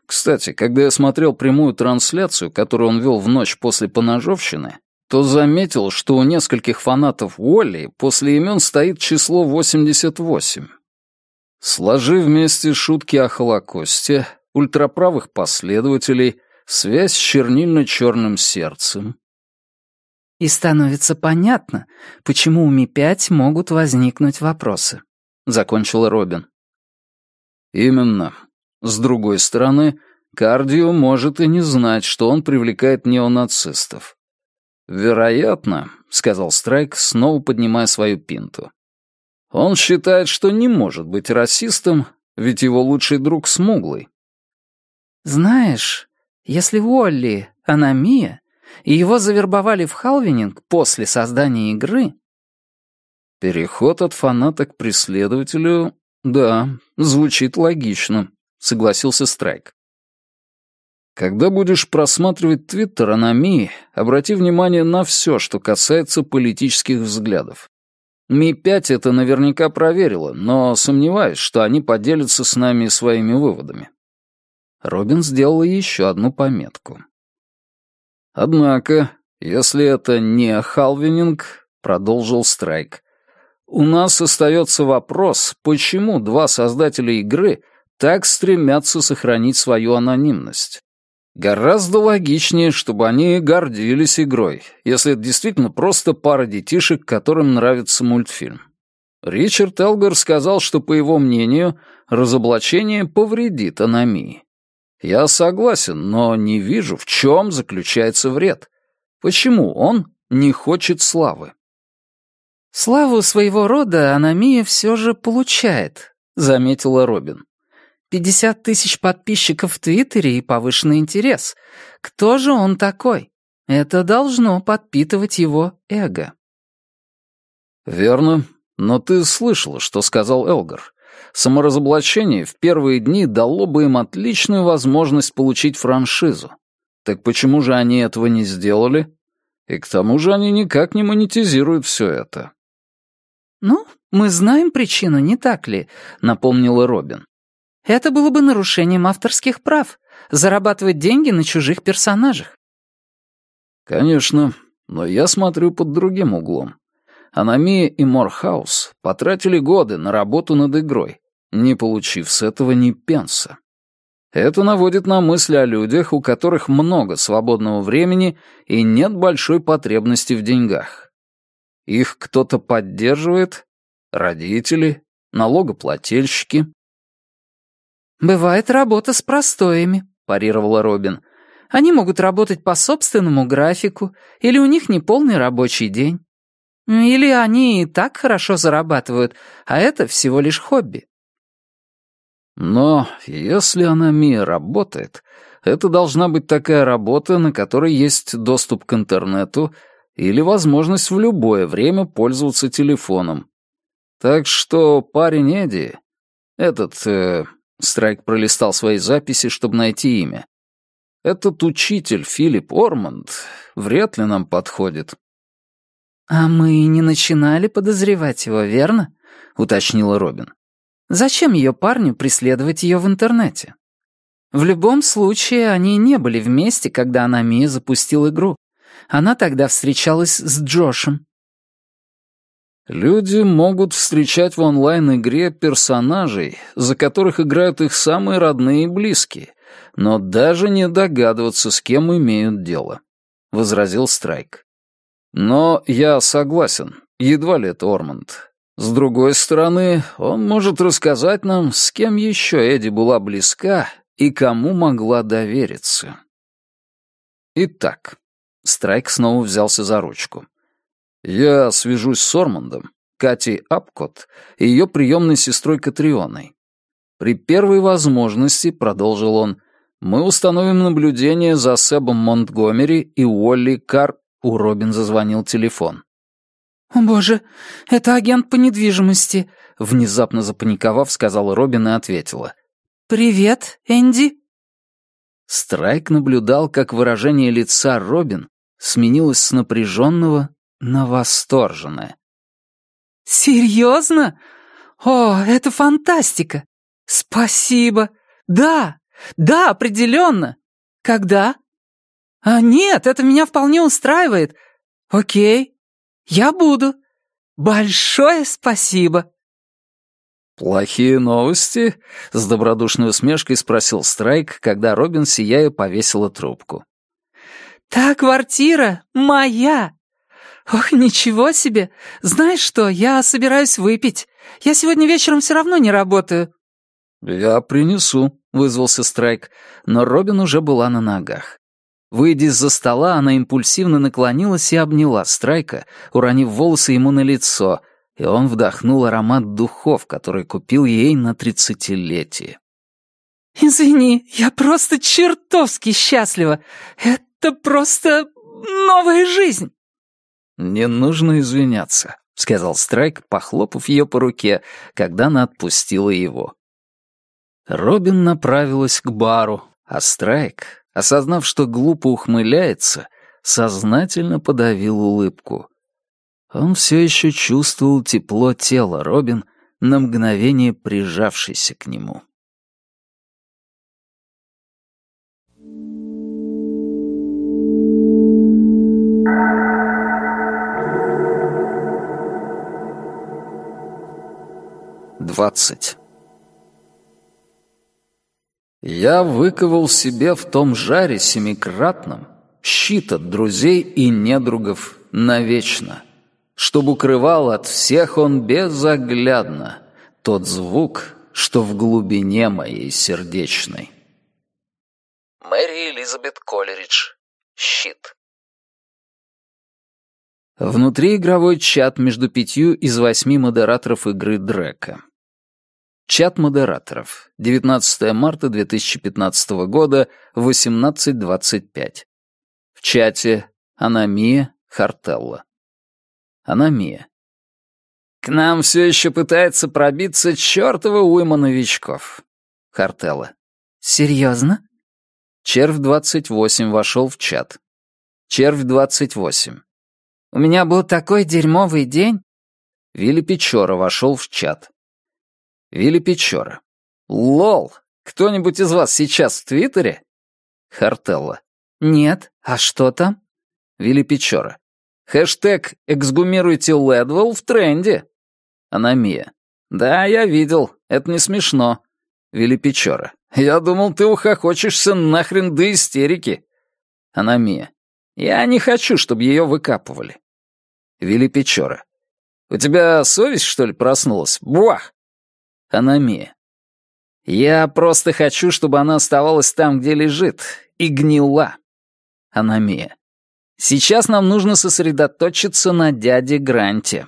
Кстати, когда я смотрел прямую трансляцию, которую он вел в ночь после поножовщины, то заметил, что у нескольких фанатов Уолли после имен стоит число 88. Сложи вместе шутки о Холокосте, ультраправых последователей, связь с чернильно-черным сердцем. И становится понятно, почему у Ми-5 могут возникнуть вопросы. Закончила Робин. Именно. С другой стороны, Кардио может и не знать, что он привлекает неонацистов. «Вероятно», — сказал Страйк, снова поднимая свою пинту. «Он считает, что не может быть расистом, ведь его лучший друг смуглый». «Знаешь, если Уолли — аномия, и его завербовали в Халвининг после создания игры...» «Переход от фаната к преследователю, да, звучит логично», — согласился Страйк. «Когда будешь просматривать твиттер аномии, обрати внимание на все, что касается политических взглядов. Ми-5 это наверняка проверила, но сомневаюсь, что они поделятся с нами своими выводами». Робин сделала еще одну пометку. «Однако, если это не Халвининг, — продолжил Страйк, — у нас остается вопрос, почему два создателя игры так стремятся сохранить свою анонимность. Гораздо логичнее, чтобы они гордились игрой, если это действительно просто пара детишек, которым нравится мультфильм. Ричард Элгар сказал, что, по его мнению, разоблачение повредит аномии. Я согласен, но не вижу, в чем заключается вред. Почему он не хочет славы?» «Славу своего рода аномия все же получает», — заметила Робин. 50 тысяч подписчиков в Твиттере и повышенный интерес. Кто же он такой? Это должно подпитывать его эго». «Верно. Но ты слышала, что сказал Элгар. Саморазоблачение в первые дни дало бы им отличную возможность получить франшизу. Так почему же они этого не сделали? И к тому же они никак не монетизируют все это». «Ну, мы знаем причину, не так ли?» — напомнила Робин. «Это было бы нарушением авторских прав — зарабатывать деньги на чужих персонажах». «Конечно, но я смотрю под другим углом. Аномия и Морхаус потратили годы на работу над игрой, не получив с этого ни пенса. Это наводит на мысли о людях, у которых много свободного времени и нет большой потребности в деньгах. Их кто-то поддерживает? Родители? Налогоплательщики?» «Бывает работа с простоями», — парировала Робин. «Они могут работать по собственному графику, или у них неполный рабочий день. Или они и так хорошо зарабатывают, а это всего лишь хобби». Но если аномия работает, это должна быть такая работа, на которой есть доступ к интернету или возможность в любое время пользоваться телефоном. Так что парень Эдди, Страйк пролистал свои записи, чтобы найти имя. Этот учитель Филипп Орманд вряд ли нам подходит. «А мы не начинали подозревать его, верно?» — уточнила Робин. «Зачем ее парню преследовать ее в интернете? В любом случае, они не были вместе, когда аномия запустил игру. Она тогда встречалась с Джошем». Люди могут встречать в онлайн-игре персонажей, за которых играют их самые родные и близкие, но даже не догадываться, с кем имеют дело», — возразил Страйк. «Но я согласен, едва ли это Орманд. С другой стороны, он может рассказать нам, с кем еще Эдди была близка и кому могла довериться». «Итак», — Страйк снова взялся за ручку. «Я свяжусь с Ормандом, Катей Апкот и ее приемной сестрой Катрионой. При первой возможности, — продолжил он, — мы установим наблюдение за Себом Монтгомери и Уолли Кар...» У Робин зазвонил телефон. «О боже, это агент по недвижимости», — внезапно запаниковав, сказала Робин и ответила. «Привет, Энди». Страйк наблюдал, как выражение лица Робин сменилось с напряженного на восторженное. «Серьезно? О, это фантастика! Спасибо! Да, Да, определенно. Когда? Нет, это меня вполне устраивает. Окей, я буду. Большое спасибо. «Плохие новости?» — с добродушной усмешкой спросил Страйк, когда Робин, сияя, повесила трубку. «Та квартира моя! Ох, ничего себе! Знаешь что, я собираюсь выпить. Я сегодня вечером все равно не работаю». «Я принесу», — вызвался Страйк, но Робин уже была на ногах. Выйдя из-за стола, она импульсивно наклонилась и обняла Страйка, уронив волосы ему на лицо, и он вдохнул аромат духов, который купил ей на 30-летие. «Извини, я просто чертовски счастлива. Это просто новая жизнь». «Не нужно извиняться», — сказал Страйк, похлопав ее по руке, когда она отпустила его. Робин направилась к бару, а Страйк, осознав, что глупо ухмыляется, сознательно подавил улыбку. Он все еще чувствовал тепло тела Робин, на мгновение прижавшейся к нему. «20. Я выковал себе в том жаре семикратном щит от друзей и недругов навечно, чтоб укрывал от всех он безоглядно тот звук, что в глубине моей сердечной». Мэри Элизабет Колеридж. Щит. Внутриигровой чат между 5 из 8 модераторов игры Дрека. Чат модераторов. 19 марта 2015 года, 18:25. В чате Аномия Хартелла. Аномия. К нам все еще пытается пробиться чертова уйма новичков. Хартелла. Серьезно? Червь 28 вошел в чат. Червь 28. У меня был такой дерьмовый день. Вилли Печора вошел в чат. Вилли Печора. Лол, кто-нибудь из вас сейчас в Твиттере? Хартелла. Нет, а что там? Вилли Печора. Хэштег «Эксгумируйте Лэдвелл» в тренде. Аномия. Да, я видел, это не смешно. Вилли Печора. Я думал, ты ухохочешься нахрен до истерики. Аномия. Я не хочу, чтобы ее выкапывали. Вилли Печора. У тебя совесть, что ли, проснулась? Буах! Аномия. Я просто хочу, чтобы она оставалась там, где лежит, и гнила. Аномия. Сейчас нам нужно сосредоточиться на дяде Гранте.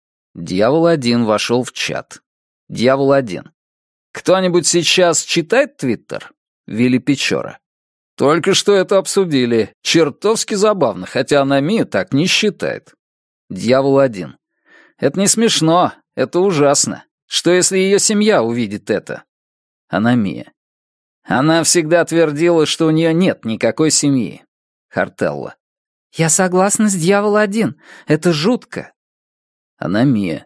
Дьявол-1 вошел в чат. Дьявол-1. Кто-нибудь сейчас читает Твиттер? Вилли Печора. Только что это обсудили. Чертовски забавно, хотя Аномия так не считает. Дьявол-1. Это не смешно, это ужасно. Что, если ее семья увидит это? Аномия. Она всегда твердила, что у нее нет никакой семьи. Хартелла. Я согласна с Дьявол-1. Это жутко. Аномия.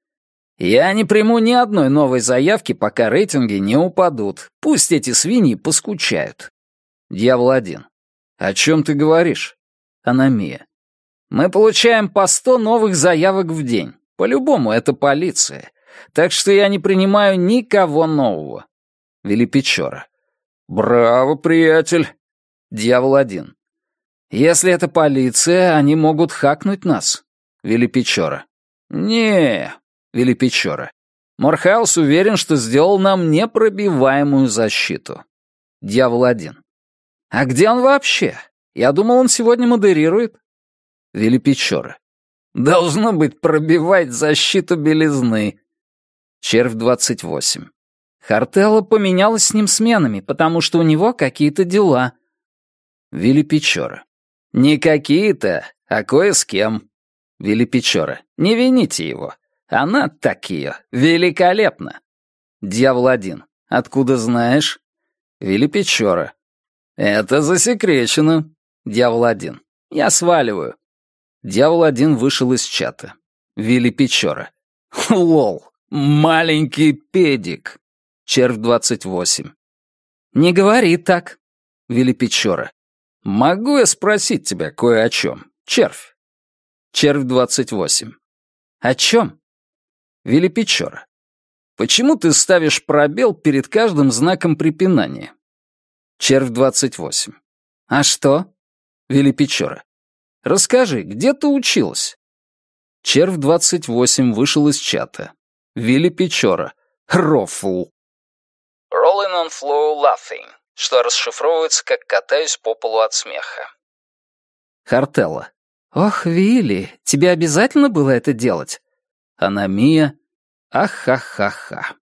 Я не приму ни одной новой заявки, пока рейтинги не упадут. Пусть эти свиньи поскучают. Дьявол-1. О чем ты говоришь? Аномия. Мы получаем по 100 новых заявок в день. По-любому, это полиция. Так что я не принимаю никого нового. Вилли Печора. Браво, приятель. Дьявол-1. Если это полиция, они могут хакнуть нас. Вилли Печора. Не, Вилли Печора. Морхаус уверен, что сделал нам непробиваемую защиту. Дьявол-1. А где он вообще? Я думал, он сегодня модерирует. Вилли Печора. Должно быть, пробивать защиту белизны. Червь 28. Хартелла поменялась с ним сменами, потому что у него какие-то дела. Вилли Печора. Не какие-то, а кое с кем. Вилли Печора. Не вините его. Она так ее. Великолепно. Дьявол-1. Откуда знаешь? Вилли Печора. Это засекречено. Дьявол-1. Я сваливаю. Дьявол-1 вышел из чата. Вилли Печора. Лол. Маленький педик. Червь 28. «Не говори так», — Вилли Печора. «Могу я спросить тебя кое о чем? Червь». Червь 28. «О чем?» Вилли Печора. «Почему ты ставишь пробел перед каждым знаком препинания?» Червь 28. «А что?» Вилли Печора. «Расскажи, где ты училась?» Червь 28 вышел из чата. Вилли Печора. Рофл. Rolling on floor laughing, что расшифровывается как «катаюсь по полу от смеха». Хартелла. «Ох, Вилли, тебе обязательно было это делать?» Аномия. Ахахаха.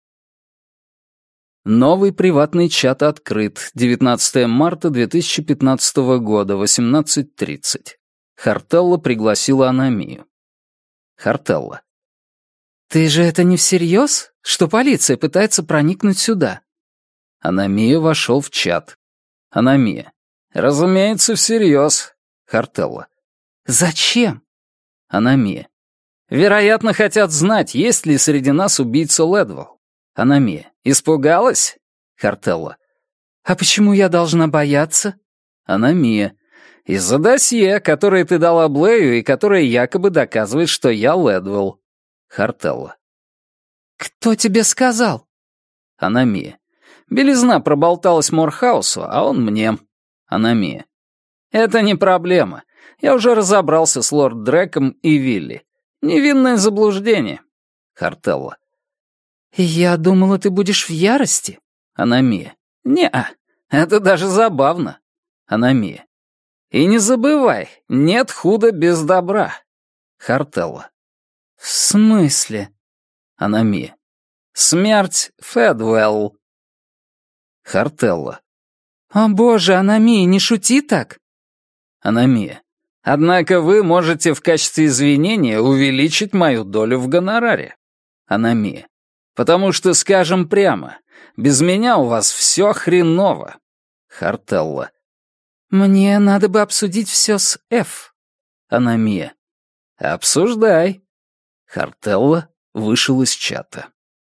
Новый приватный чат открыт. 19 марта 2015 года, 18:30. Хартелла пригласила Аномию. Хартелла. «Ты же это не всерьез, что полиция пытается проникнуть сюда?» Аномия вошел в чат. Аномия. «Разумеется, всерьез». Хартелла. «Зачем?» Аномия. «Вероятно, хотят знать, есть ли среди нас убийца Лэдвелл». Аномия. «Испугалась?» Хартелла. «А почему я должна бояться?» Аномия. «Из-за досье, которое ты дала Блею и которое якобы доказывает, что я Лэдвелл». Хартелла. «Кто тебе сказал?» Аномия. «Белизна проболталась Морхаусу, а он мне». Аномия. «Это не проблема. Я уже разобрался с лорд Дреком и Вилли. Невинное заблуждение». Хартелла. «Я думала, ты будешь в ярости». Аномия. «Не-а, это даже забавно». Аномия. «И не забывай, нет худа без добра». Хартелла. «В смысле?» Аномия. «Смерть Фэдуэлл». Хартелла. «О боже, Аномия, не шути так!» Аномия. «Однако вы можете в качестве извинения увеличить мою долю в гонораре». Аномия. «Потому что, скажем прямо, без меня у вас все хреново». Хартелла. «Мне надо бы обсудить все с Ф». Аномия. «Обсуждай». Хартелла вышел из чата.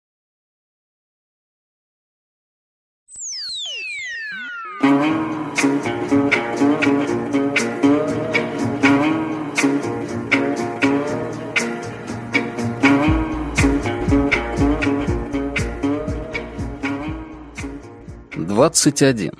Двадцать один.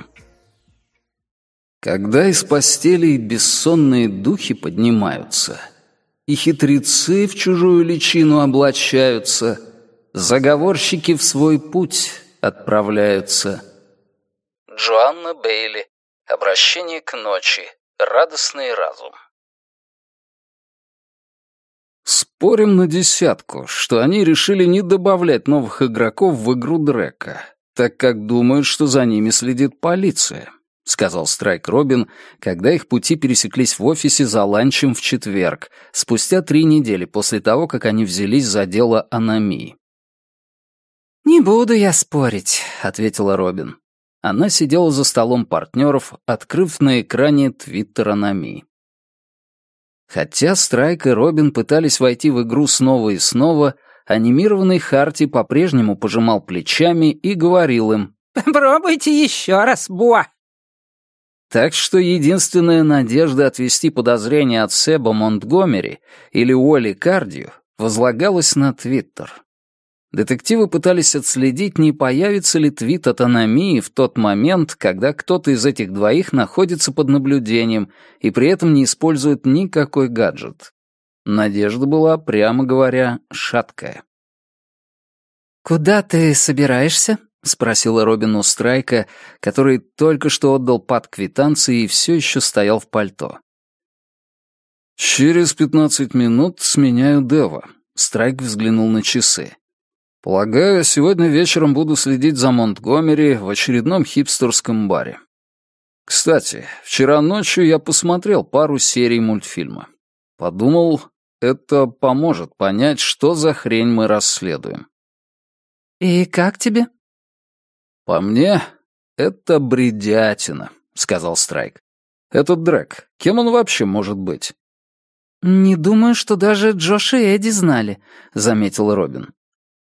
Когда из постелей бессонные духи поднимаются, и хитрецы в чужую личину облачаются, заговорщики в свой путь отправляются. Джоанна Бейли. Обращение к ночи. Радостный разум. Спорим на десятку, что они решили не добавлять новых игроков в игру Дрека, так как думают, что за ними следит полиция, сказал Страйк Робин, когда их пути пересеклись в офисе за ланчем в четверг, спустя 3 недели после того, как они взялись за дело Аномии. «Не буду я спорить», — ответила Робин. Она сидела за столом партнеров, открыв на экране твиттер Аномии. Хотя Страйк и Робин пытались войти в игру снова и снова, анимированный Харти по-прежнему пожимал плечами и говорил им: «Попробуйте еще раз, Буа!» Так что единственная надежда отвести подозрения от Себа Монтгомери или Уолли Кардио возлагалась на Твиттер. Детективы пытались отследить, не появится ли твит от Аномии в тот момент, когда кто-то из этих двоих находится под наблюдением и при этом не использует никакой гаджет. Надежда была, прямо говоря, шаткая. «Куда ты собираешься?» — спросила Робин у Страйка, который только что отдал Пат квитанции и все еще стоял в пальто. «Через 15 минут сменяю Дева», — Страйк взглянул на часы. «Полагаю, сегодня вечером буду следить за Монтгомери в очередном хипстерском баре. Кстати, вчера ночью я посмотрел пару серий мультфильма. Подумал, это поможет понять, что за хрень мы расследуем». «И как тебе?» «По мне, это бредятина», — сказал Страйк. «Этот Дрек, кем он вообще может быть?» «Не думаю, что даже Джош и Эдди знали», — заметила Робин.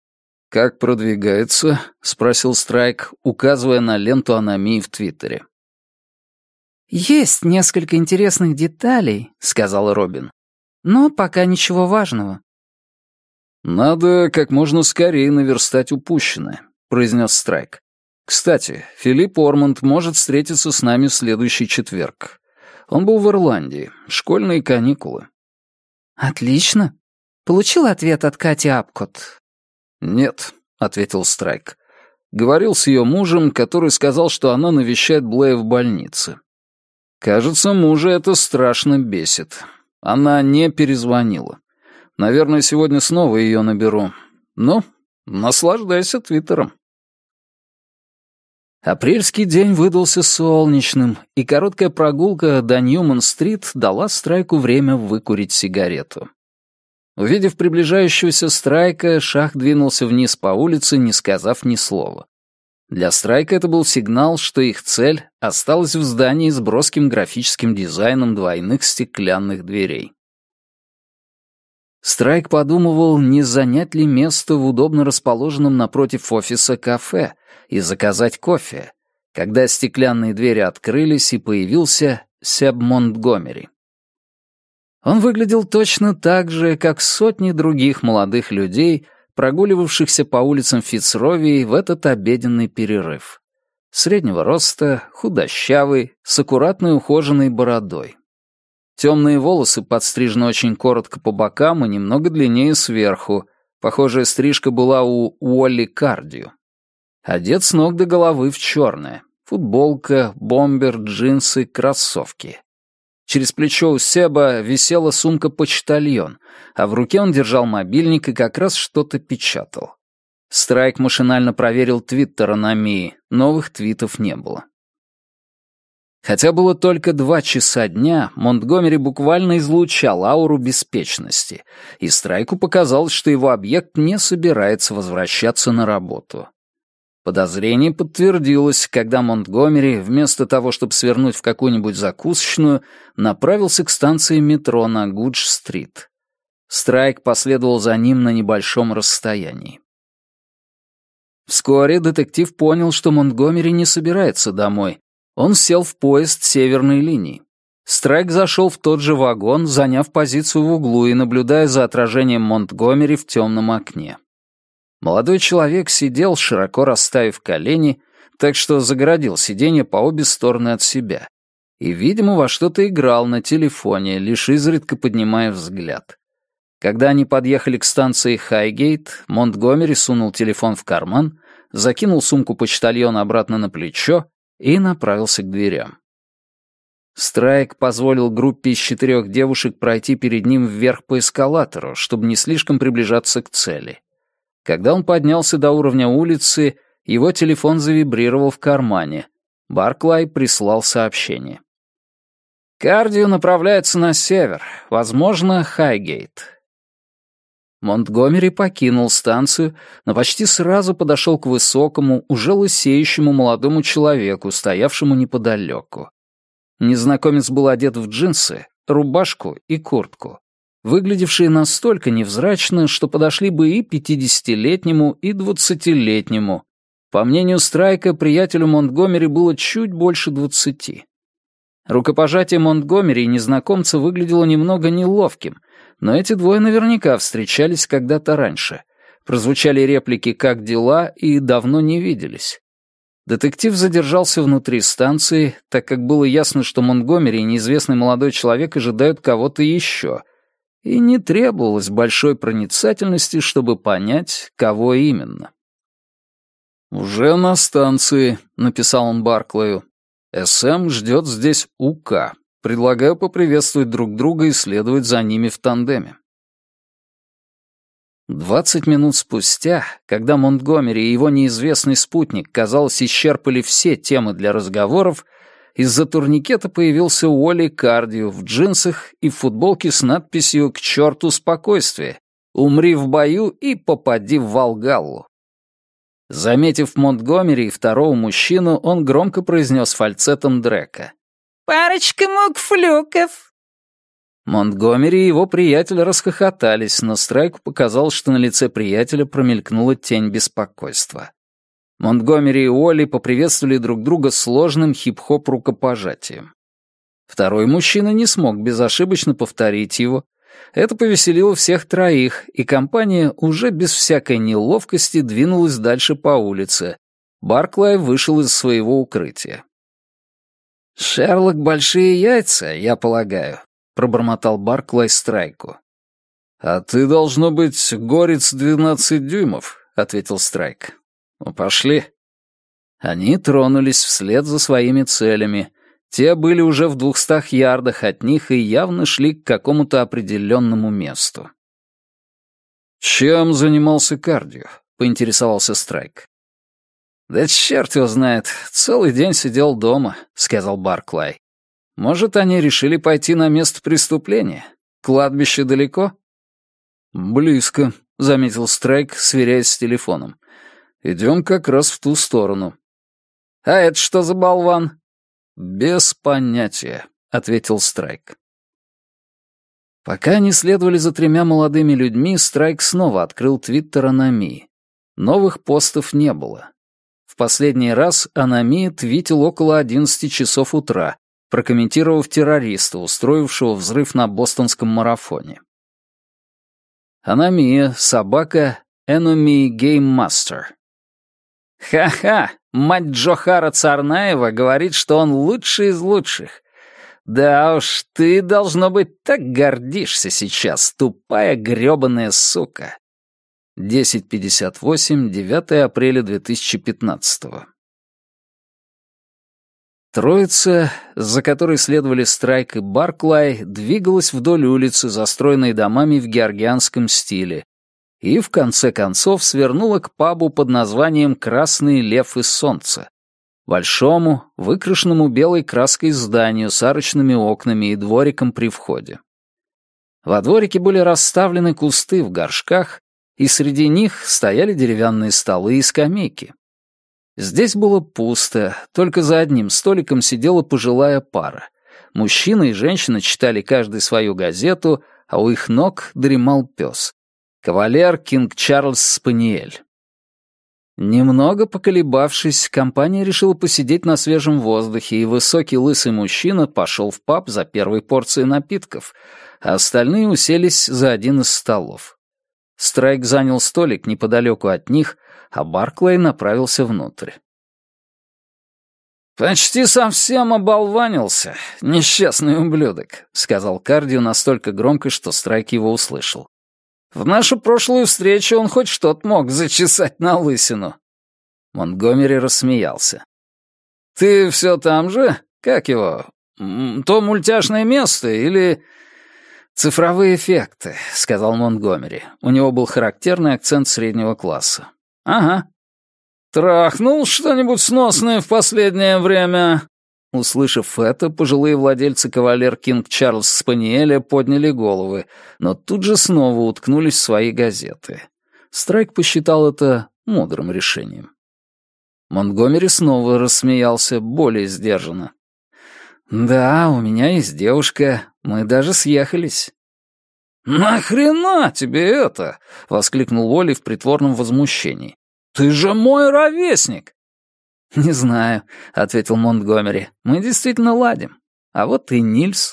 «Как продвигается?» — спросил Страйк, указывая на ленту аномии в Твиттере. «Есть несколько интересных деталей», — сказал Робин. «Но пока ничего важного». «Надо как можно скорее наверстать упущенное», — произнес Страйк. «Кстати, Филипп Ормонд может встретиться с нами в следующий четверг. Он был в Ирландии. Школьные каникулы». «Отлично. Получил ответ от Кати Апкот?» «Нет», — ответил Страйк. «Говорил с ее мужем, который сказал, что она навещает Блея в больнице. Кажется, мужа это страшно бесит. Она не перезвонила. Наверное, сегодня снова ее наберу. Ну, наслаждайся Твиттером». Апрельский день выдался солнечным, и короткая прогулка до Ньюман-стрит дала Страйку время выкурить сигарету. Увидев приближающегося Страйка, Шах двинулся вниз по улице, не сказав ни слова. Для Страйка это был сигнал, что их цель осталась в здании с броским графическим дизайном двойных стеклянных дверей. Страйк подумывал, не занять ли место в удобно расположенном напротив офиса кафе и заказать кофе, когда стеклянные двери открылись и появился Себ Монтгомери. Он выглядел точно так же, как сотни других молодых людей, прогуливавшихся по улицам Фицровии в этот обеденный перерыв. Среднего роста, худощавый, с аккуратной ухоженной бородой. Темные волосы подстрижены очень коротко по бокам и немного длиннее сверху. Похожая стрижка была у Уолли Кардио. Одет с ног до головы в черное. Футболка, бомбер, джинсы, кроссовки. Через плечо у Себа висела сумка-почтальон, а в руке он держал мобильник и как раз что-то печатал. Страйк машинально проверил твиттер аномии, новых твитов не было. Хотя было только 2 часа дня, Монтгомери буквально излучал ауру беспечности, и Страйку показалось, что его объект не собирается возвращаться на работу. Подозрение подтвердилось, когда Монтгомери, вместо того, чтобы свернуть в какую-нибудь закусочную, направился к станции метро на Гудж-стрит. Страйк последовал за ним на небольшом расстоянии. Вскоре детектив понял, что Монтгомери не собирается домой. Он сел в поезд северной линии. Страйк зашел в тот же вагон, заняв позицию в углу и наблюдая за отражением Монтгомери в темном окне. Молодой человек сидел, широко расставив колени, так что загородил сиденье по обе стороны от себя. И, видимо, во что-то играл на телефоне, лишь изредка поднимая взгляд. Когда они подъехали к станции Хайгейт, Монтгомери сунул телефон в карман, закинул сумку почтальона обратно на плечо и направился к дверям. Страйк позволил группе из 4 девушек пройти перед ним вверх по эскалатору, чтобы не слишком приближаться к цели. Когда он поднялся до уровня улицы, его телефон завибрировал в кармане. Барклай прислал сообщение. «Кардио направляется на север, возможно, Хайгейт». Монтгомери покинул станцию, но почти сразу подошел к высокому, уже лысеющему молодому человеку, стоявшему неподалеку. Незнакомец был одет в джинсы, рубашку и куртку, выглядевшие настолько невзрачно, что подошли бы и 50-летнему, и 20-летнему. По мнению Страйка, приятелю Монтгомери было чуть больше 20. Рукопожатие Монтгомери и незнакомца выглядело немного неловким, но эти двое наверняка встречались когда-то раньше. Прозвучали реплики «как дела» и «давно не виделись». Детектив задержался внутри станции, так как было ясно, что Монтгомери и неизвестный молодой человек ожидают кого-то еще, и не требовалось большой проницательности, чтобы понять, кого именно. «Уже на станции», — написал он Барклаю. «СМ ждет здесь УК. Предлагаю поприветствовать друг друга и следовать за ними в тандеме». 20 минут спустя, когда Монтгомери и его неизвестный спутник, казалось, исчерпали все темы для разговоров, из-за турникета появился Уолли Кардио в джинсах и в футболке с надписью «К черту спокойствие! Умри в бою и попади в Валгаллу». Заметив Монтгомери и второго мужчину, он громко произнес фальцетом Дрека: «Парочка мукфлюков». Монтгомери и его приятель расхохотались, но Страйку показалось, что на лице приятеля промелькнула тень беспокойства. Монтгомери и Уолли поприветствовали друг друга сложным хип-хоп рукопожатием. Второй мужчина не смог безошибочно повторить его. Это повеселило всех троих, и компания уже без всякой неловкости двинулась дальше по улице. Барклай вышел из своего укрытия. «Шерлок — большие яйца, я полагаю», — пробормотал Барклай Страйку. «А ты, должно быть, горец 12 дюймов», — ответил Страйк. «Ну, пошли». Они тронулись вслед за своими целями. Те были уже в 200 ярдах от них и явно шли к какому-то определенному месту. «Чем занимался Кардио?» — поинтересовался Страйк. «Да черт его знает, целый день сидел дома», — сказал Барклай. «Может, они решили пойти на место преступления? Кладбище далеко?» «Близко», — заметил Страйк, сверяясь с телефоном. «Идем как раз в ту сторону». «А это что за болван?» «Без понятия», — ответил Страйк. Пока они следовали за 3 молодыми людьми, Страйк снова открыл твиттер Аномии. Новых постов не было. В последний раз Аномия твитил около 11 часов утра, прокомментировав террориста, устроившего взрыв на бостонском марафоне. Аномия, собака Enemy Game Master. «Ха-ха! Мать Джохара Царнаева говорит, что он лучший из лучших. Да уж, ты, должно быть, так гордишься сейчас, тупая грёбаная сука». 10:58, 9 апреля 2015. Троица, за которой следовали Страйк и Барклай, двигалась вдоль улицы, застроенной домами в георгианском стиле, и в конце концов свернула к пабу под названием «Красный лев и солнце», большому, выкрашенному белой краской зданию с арочными окнами и двориком при входе. Во дворике были расставлены кусты в горшках, и среди них стояли деревянные столы и скамейки. Здесь было пусто, только за одним столиком сидела пожилая пара. Мужчина и женщина читали каждый свою газету, а у их ног дремал пес. Кавалер Кинг Чарльз Спаниель. Немного поколебавшись, компания решила посидеть на свежем воздухе, и высокий лысый мужчина пошел в паб за первой порцией напитков, а остальные уселись за один из столов. Страйк занял столик неподалеку от них, а Барклай направился внутрь. «Почти совсем оболванился, несчастный ублюдок», — сказал Кардио настолько громко, что Страйк его услышал. «В нашу прошлую встречу он хоть что-то мог зачесать на лысину». Монтгомери рассмеялся. «Ты все там же? Как его? То мультяшное место или...» «Цифровые эффекты», — сказал Монтгомери. У него был характерный акцент среднего класса. «Ага». «Трахнул что-нибудь сносное в последнее время?» Услышав это, пожилые владельцы кавалер Кинг Чарльз Спаниеля подняли головы, но тут же снова уткнулись в свои газеты. Страйк посчитал это мудрым решением. Монтгомери снова рассмеялся, более сдержанно. «Да, у меня есть девушка, мы даже съехались». «Нахрена тебе это?» — воскликнул Уолли в притворном возмущении. «Ты же мой ровесник!» «Не знаю», — ответил Монтгомери. «Мы действительно ладим. А вот и Нильс».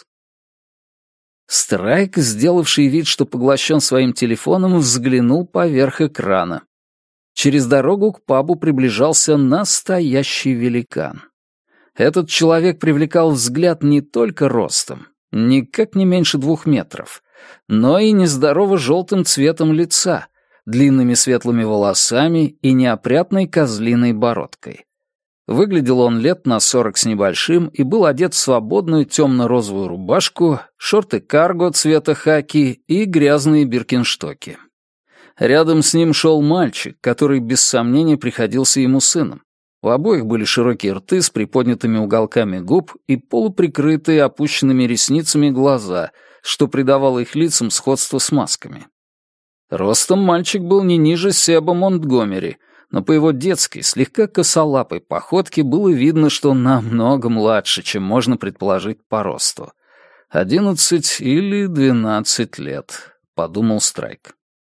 Страйк, сделавший вид, что поглощен своим телефоном, взглянул поверх экрана. Через дорогу к пабу приближался настоящий великан. Этот человек привлекал взгляд не только ростом, никак не меньше 2 метров, но и нездорово желтым цветом лица, длинными светлыми волосами и неопрятной козлиной бородкой. Выглядел он лет на 40 с небольшим и был одет в свободную темно-розовую рубашку, шорты карго цвета хаки и грязные биркинштоки. Рядом с ним шел мальчик, который без сомнения приходился ему сыном. У обоих были широкие рты с приподнятыми уголками губ и полуприкрытые опущенными ресницами глаза, что придавало их лицам сходство с масками. Ростом мальчик был не ниже Себа Монтгомери, но по его детской, слегка косолапой походке было видно, что он намного младше, чем можно предположить по росту. 11 или 12 лет, подумал Страйк.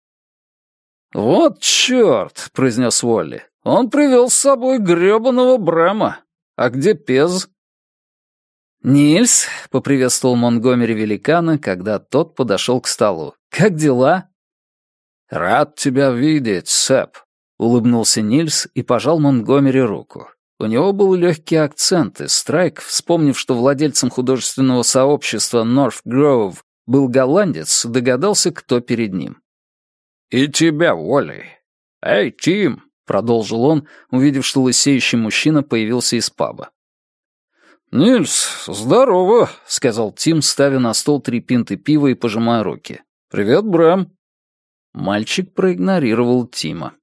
«Вот чёрт!» — произнес Уолли. «Он привёл с собой грёбаного Брэма. А где Пез?» «Нильс», — поприветствовал Монтгомери великана, когда тот подошёл к столу. «Как дела?» «Рад тебя видеть, Сэп», — улыбнулся Нильс и пожал Монтгомери руку. У него был легкий акцент, и Страйк, вспомнив, что владельцем художественного сообщества North Grove был голландец, догадался, кто перед ним. «И тебя, Уолли. Эй, Тим!» — продолжил он, увидев, что лысеющий мужчина появился из паба. «Нильс, здорово», — сказал Тим, ставя на стол 3 пинты пива и пожимая руки. «Привет, Брэм». Мальчик проигнорировал Тима.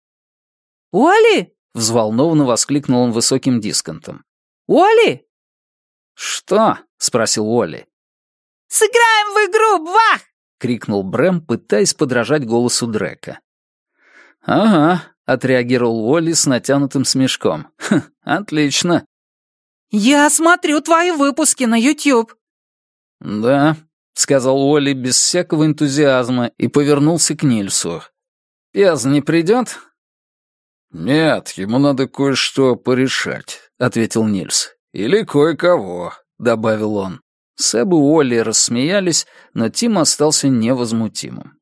«Уолли!» — взволнованно воскликнул он высоким дисконтом. «Уолли!» «Что?» — спросил Уолли. «Сыграем в игру, бах!» — крикнул Брэм, пытаясь подражать голосу Дрека. «Ага», — отреагировал Уолли с натянутым смешком. «Отлично». «Я смотрю твои выпуски на YouTube». «Да», — сказал Уолли без всякого энтузиазма и повернулся к Нильсу. «Пез не придет?» «Нет, ему надо кое-что порешать», — ответил Нильс. «Или кое-кого», — добавил он. Сэб и Уолли рассмеялись, но Тим остался невозмутимым.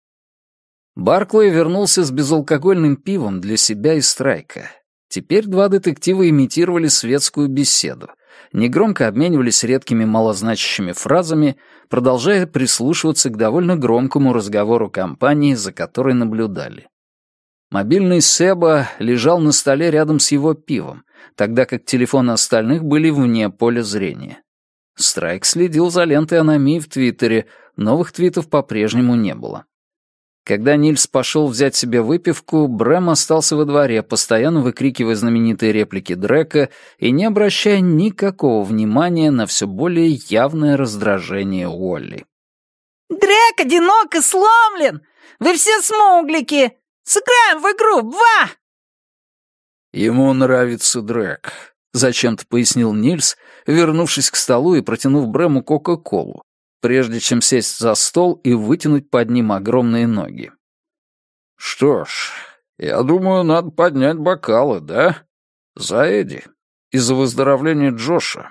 Барклэй вернулся с безалкогольным пивом для себя и Страйка. Теперь 2 детектива имитировали светскую беседу, негромко обменивались редкими малозначащими фразами, продолжая прислушиваться к довольно громкому разговору компании, за которой наблюдали. Мобильный Сэба лежал на столе рядом с его пивом, тогда как телефоны остальных были вне поля зрения. Страйк следил за лентой аномии в Твиттере, новых твитов по-прежнему не было. Когда Нильс пошел взять себе выпивку, Брэм остался во дворе, постоянно выкрикивая знаменитые реплики Дрека и не обращая никакого внимания на все более явное раздражение Уолли. «Дрек одинок и сломлен! Вы все смуглики! Сыграем в игру, ва!» «Ему нравится Дрек», — зачем-то пояснил Нильс, вернувшись к столу и протянув Брэму Кока-Колу, прежде чем сесть за стол и вытянуть под ним огромные ноги. «Что ж, я думаю, надо поднять бокалы, да? За Эдди и за выздоровление Джоша».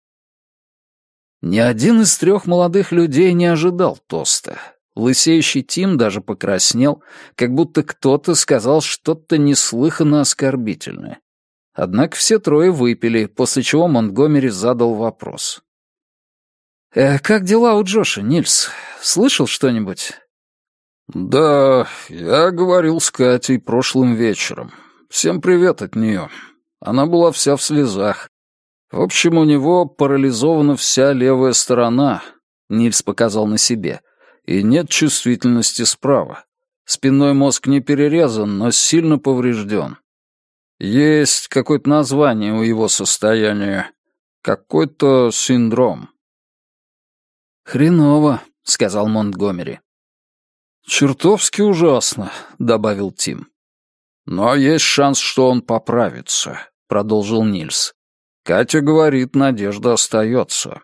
Ни один из 3 молодых людей не ожидал тоста. Лысеющий Тим даже покраснел, как будто кто-то сказал что-то неслыханно оскорбительное. Однако все 3 выпили, после чего Монтгомери задал вопрос. «Как дела у Джоша, Нильс? Слышал что-нибудь?» «Да, я говорил с Катей прошлым вечером. Всем привет от нее. Она была вся в слезах. В общем, у него парализована вся левая сторона», — Нильс показал на себе, «и нет чувствительности справа. Спинной мозг не перерезан, но сильно поврежден. Есть какое-то название у его состояния. Какой-то синдром». «Хреново», — сказал Монтгомери. «Чертовски ужасно», — добавил Тим. «Но есть шанс, что он поправится», — продолжил Нильс. «Катя говорит, надежда остается».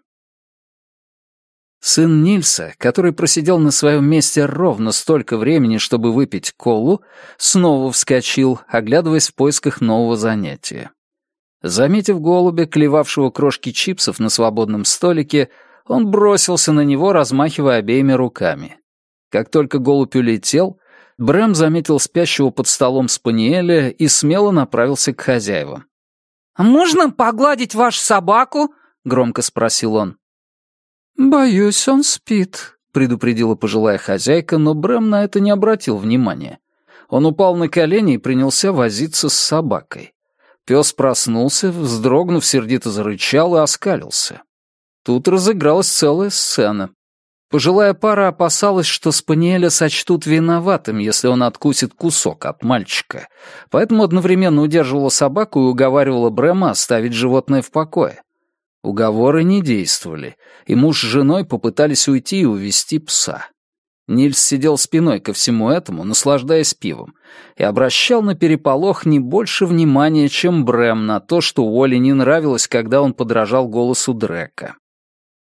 Сын Нильса, который просидел на своем месте ровно столько времени, чтобы выпить колу, снова вскочил, оглядываясь в поисках нового занятия. Заметив голубя, клевавшего крошки чипсов на свободном столике, он бросился на него, размахивая обеими руками. Как только голубь улетел, Брэм заметил спящего под столом спаниеля и смело направился к хозяевам. «А можно погладить вашу собаку?» — громко спросил он. «Боюсь, он спит», — предупредила пожилая хозяйка, но Брэм на это не обратил внимания. Он упал на колени и принялся возиться с собакой. Пес проснулся, вздрогнув, сердито зарычал и оскалился. Тут разыгралась целая сцена. Пожилая пара опасалась, что спаниеля сочтут виноватым, если он откусит кусок от мальчика, поэтому одновременно удерживала собаку и уговаривала Брэма оставить животное в покое. Уговоры не действовали, и муж с женой попытались уйти и увести пса. Нильс сидел спиной ко всему этому, наслаждаясь пивом, и обращал на переполох не больше внимания, чем Брэм на то, что Уолли не нравилось, когда он подражал голосу Дрека.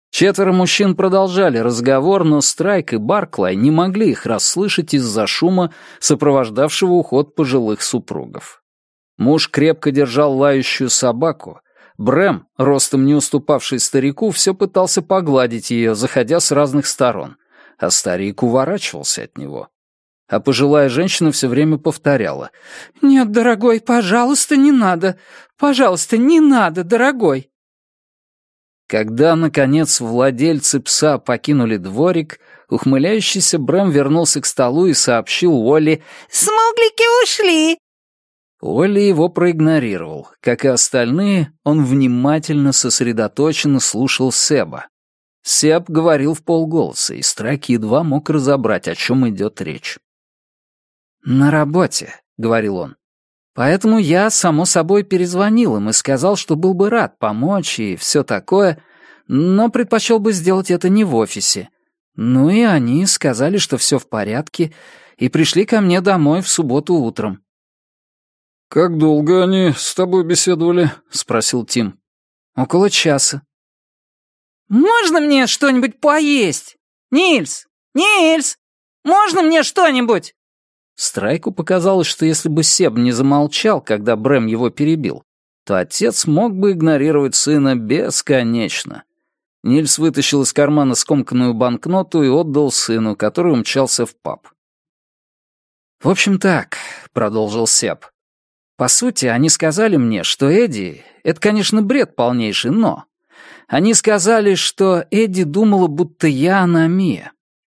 4 мужчин продолжали разговор, но Страйк и Барклай не могли их расслышать из-за шума, сопровождавшего уход пожилых супругов. Муж крепко держал лающую собаку. Брэм, ростом не уступавший старику, все пытался погладить ее, заходя с разных сторон, а старик уворачивался от него. А пожилая женщина все время повторяла: «Нет, дорогой, пожалуйста, не надо! Пожалуйста, не надо, дорогой!» Когда, наконец, владельцы пса покинули дворик, ухмыляющийся Брэм вернулся к столу и сообщил Уолли: «Смуглики ушли!» Уолли его проигнорировал. Как и остальные, он внимательно, сосредоточенно слушал Себа. Себ говорил вполголоса, и Страйк едва мог разобрать, о чем идет речь. «На работе», — говорил он. «Поэтому я, само собой, перезвонил им и сказал, что был бы рад помочь и все такое, но предпочел бы сделать это не в офисе. Ну и они сказали, что все в порядке, и пришли ко мне домой в субботу утром». «Как долго они с тобой беседовали?» — спросил Тим. «Около часа». «Можно мне что-нибудь поесть? Нильс! Нильс! Можно мне что-нибудь?» Страйку показалось, что если бы Себ не замолчал, когда Брэм его перебил, то отец мог бы игнорировать сына бесконечно. Нильс вытащил из кармана скомканную банкноту и отдал сыну, который умчался в паб. «В общем так», — продолжил Себ. «По сути, они сказали мне, что Эдди — это, конечно, бред полнейший, но... Они сказали, что Эдди думала, будто я Аномия».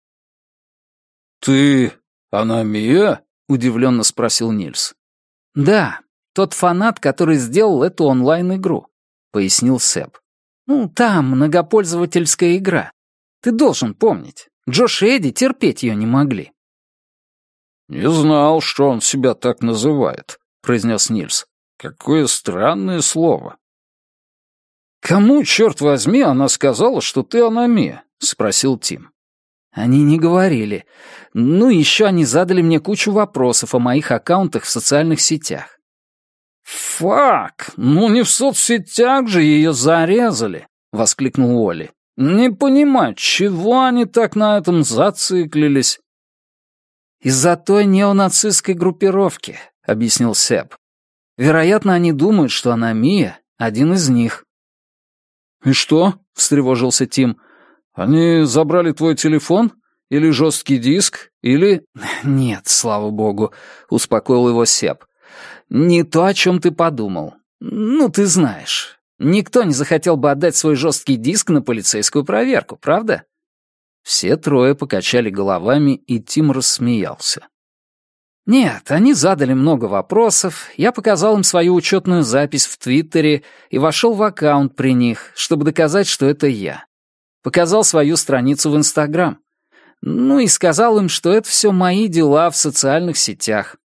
«Ты Аномия?» — удивленно спросил Нильс. «Да, тот фанат, который сделал эту онлайн-игру», — пояснил Себ. «Ну, там многопользовательская игра. Ты должен помнить, Джош и Эдди терпеть ее не могли». «Не знал, что он себя так называет», — произнес Нильс. «Какое странное слово». «Кому, черт возьми, она сказала, что ты Аномия?» — спросил Тим. Они не говорили. Ну, еще они задали мне кучу вопросов о моих аккаунтах в социальных сетях. «Фак! Ну не в соцсетях же ее зарезали!» — воскликнул Уолли. «Не понимаю, чего они так на этом зациклились?» «Из-за той неонацистской группировки», — объяснил Себ. «Вероятно, они думают, что Аномия — один из них». «И что?» — встревожился Тим. «Они забрали твой телефон? Или жесткий диск? Или...» «Нет, слава богу», — успокоил его Себ. «Не то, о чем ты подумал. Ну, ты знаешь. Никто не захотел бы отдать свой жесткий диск на полицейскую проверку, правда?» Все трое покачали головами, и Тим рассмеялся. «Нет, они задали много вопросов, я показал им свою учетную запись в Твиттере и вошел в аккаунт при них, чтобы доказать, что это я. Показал свою страницу в Инстаграм. Ну и сказал им, что это все мои дела в социальных сетях».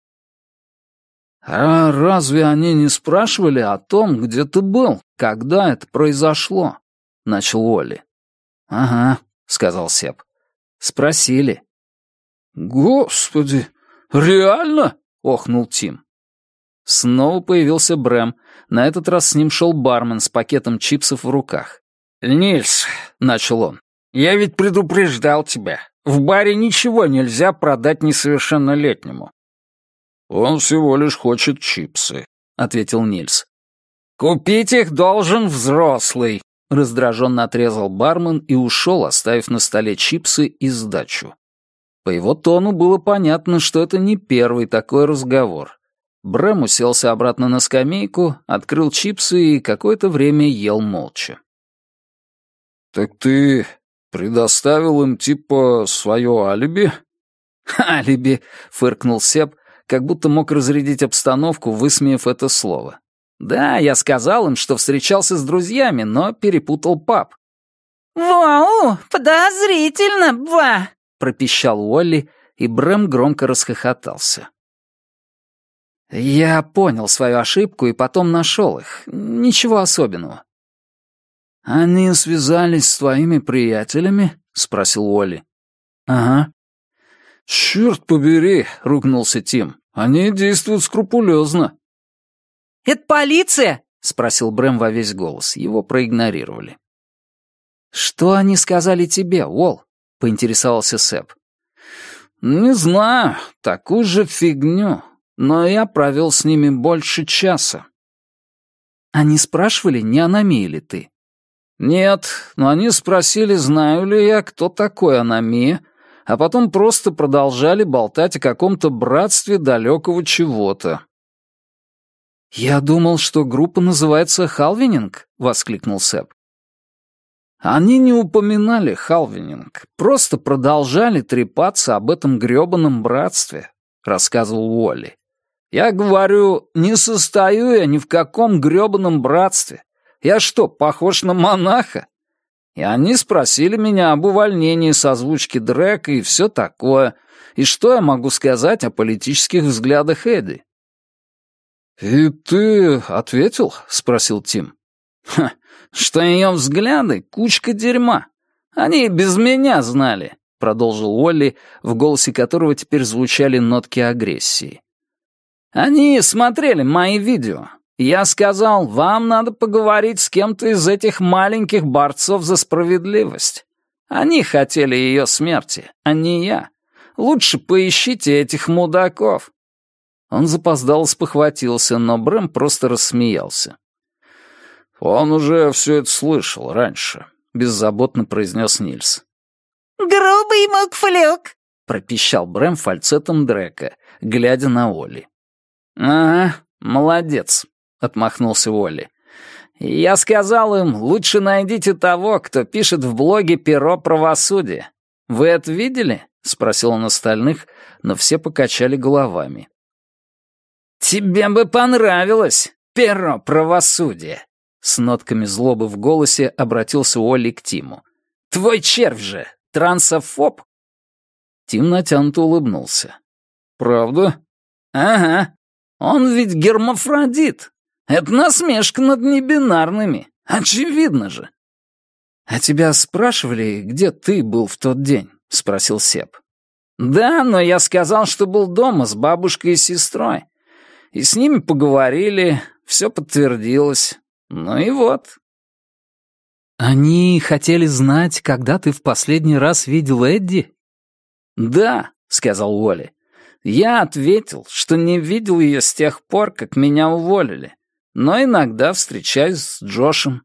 «А разве они не спрашивали о том, где ты был, когда это произошло?» — начал Уолли. «Ага», — сказал Себ. «Спросили». «Господи, реально?» — охнул Тим. Снова появился Брэм. На этот раз с ним шел бармен с пакетом чипсов в руках. «Нильс», — начал он, — «я ведь предупреждал тебя. В баре ничего нельзя продать несовершеннолетнему». «Он всего лишь хочет чипсы», — ответил Нильс. «Купить их должен взрослый», — раздраженно отрезал бармен и ушел, оставив на столе чипсы и сдачу. По его тону было понятно, что это не первый такой разговор. Брэм уселся обратно на скамейку, открыл чипсы и какое-то время ел молча. «Так ты предоставил им типа свое алиби?» «Алиби», — фыркнул Себ, как будто мог разрядить обстановку, высмеяв это слово. «Да, я сказал им, что встречался с друзьями, но перепутал паб». «Вау, подозрительно, ба!» — пропищал Уолли, и Брэм громко расхохотался. «Я понял свою ошибку и потом нашел их. Ничего особенного». «Они связались с твоими приятелями?» — спросил Уолли. «Ага». «Черт побери!» — ругнулся Тим. «Они действуют скрупулезно». «Это полиция?» — спросил Брэм во весь голос. Его проигнорировали. «Что они сказали тебе, Уолл?» — поинтересовался Сэп. «Не знаю, такую же фигню, но я провел с ними больше часа». «Они спрашивали, не Аномия ли ты?» «Нет, но они спросили, знаю ли я, кто такой Аномия, а потом просто продолжали болтать о каком-то братстве далекого чего-то». «Я думал, что группа называется Халвининг», — воскликнул Сэп. «Они не упоминали Халвининг, просто продолжали трепаться об этом грёбаном братстве», — рассказывал Уолли. «Я говорю, не состою я ни в каком грёбаном братстве. Я что, похож на монаха?» И они спросили меня об увольнении с озвучки Дрека и все такое, и что я могу сказать о политических взглядах Эдди. «И ты ответил?» — спросил Тим. «Ха, что ее взгляды — кучка дерьма. Они и без меня знали», — продолжил Уолли, в голосе которого теперь звучали нотки агрессии. «Они смотрели мои видео. Я сказал, вам надо поговорить с кем-то из этих маленьких борцов за справедливость. Они хотели ее смерти, а не я. Лучше поищите этих мудаков». Он запоздало спохватился, но Брэм просто рассмеялся. «Он уже все это слышал раньше», — беззаботно произнес Нильс. «Грубый мукфлюк», — пропищал Брэм фальцетом Дрека, глядя на Олли. «Ага, молодец», — отмахнулся Олли. «Я сказал им, лучше найдите того, кто пишет в блоге «Перо правосудия». Вы это видели?» — спросил он остальных, но все покачали головами. «Тебе бы понравилось, перо правосудия!» С нотками злобы в голосе обратился Олли к Тиму. «Твой червь же, трансофоб?» Тим натянуто улыбнулся. «Правда?» «Ага. Он ведь гермафродит. Это насмешка над небинарными. Очевидно же». «А тебя спрашивали, где ты был в тот день?» — спросил Сеп. «Да, но я сказал, что был дома с бабушкой и сестрой. И с ними поговорили, все подтвердилось. Ну и вот». «Они хотели знать, когда ты в последний раз видел Эдди?» «Да», — сказал Уолли. «Я ответил, что не видел ее с тех пор, как меня уволили, но иногда встречаюсь с Джошем».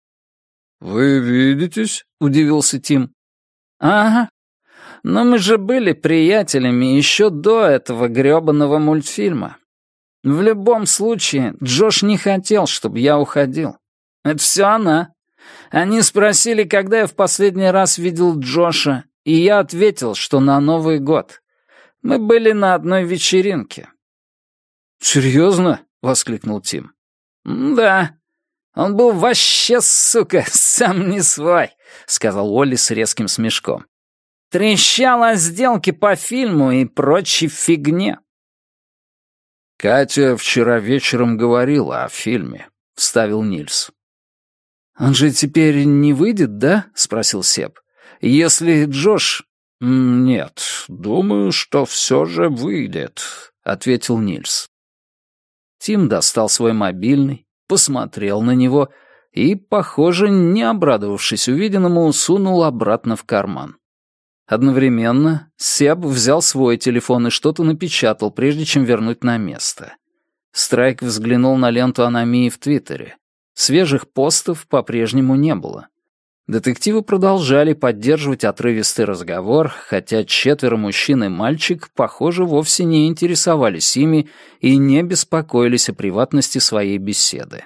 «Вы видитесь?» — удивился Тим. «Ага. Но мы же были приятелями еще до этого грёбаного мультфильма. В любом случае, Джош не хотел, чтобы я уходил. Это все она. Они спросили, когда я в последний раз видел Джоша, и я ответил, что на Новый год. Мы были на одной вечеринке». «Серьезно?» — воскликнул Тим. «Да. Он был вообще, сука, сам не свой», — сказал Олли с резким смешком. «Трещал о сделке по фильму и прочей фигне». «Катя вчера вечером говорила о фильме», — вставил Нильс. «Он же теперь не выйдет, да?» — спросил Сеп. «Если Джош...» «Нет, думаю, что все же выйдет», — ответил Нильс. Тим достал свой мобильный, посмотрел на него и, похоже, не обрадовавшись увиденному, сунул обратно в карман. Одновременно Себ взял свой телефон и что-то напечатал, прежде чем вернуть на место. Страйк взглянул на ленту Аномии в Твиттере. Свежих постов по-прежнему не было. Детективы продолжали поддерживать отрывистый разговор, хотя 4 мужчин и мальчик, похоже, вовсе не интересовались ими и не беспокоились о приватности своей беседы.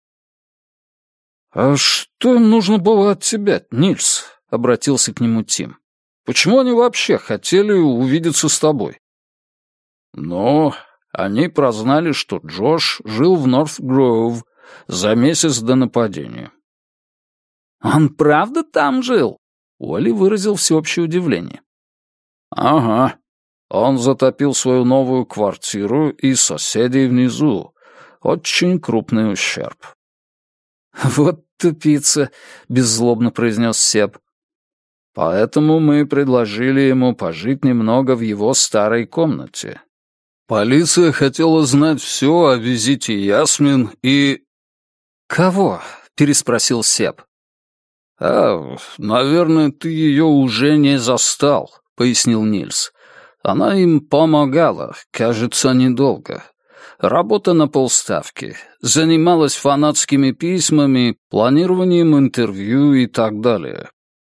«А что нужно было от тебя, Нильс?» — обратился к нему Тим. «Почему они вообще хотели увидеться с тобой?» «Ну, они прознали, что Джош жил в Норф-Гроув за месяц до нападения». «Он правда там жил?» — Уолли выразил всеобщее удивление. «Ага. Он затопил свою новую квартиру и соседей внизу. Очень крупный ущерб». «Вот тупица», — беззлобно произнес Себ. «Поэтому мы предложили ему пожить немного в его старой комнате. Полиция хотела знать все о визите Ясмин и...» «Кого?» — переспросил Себ. Наверное, ты ее уже не застал», — пояснил Нильс. «Она им помогала, кажется, недолго. Работа на полставки. Занималась фанатскими письмами, планированием интервью и так далее».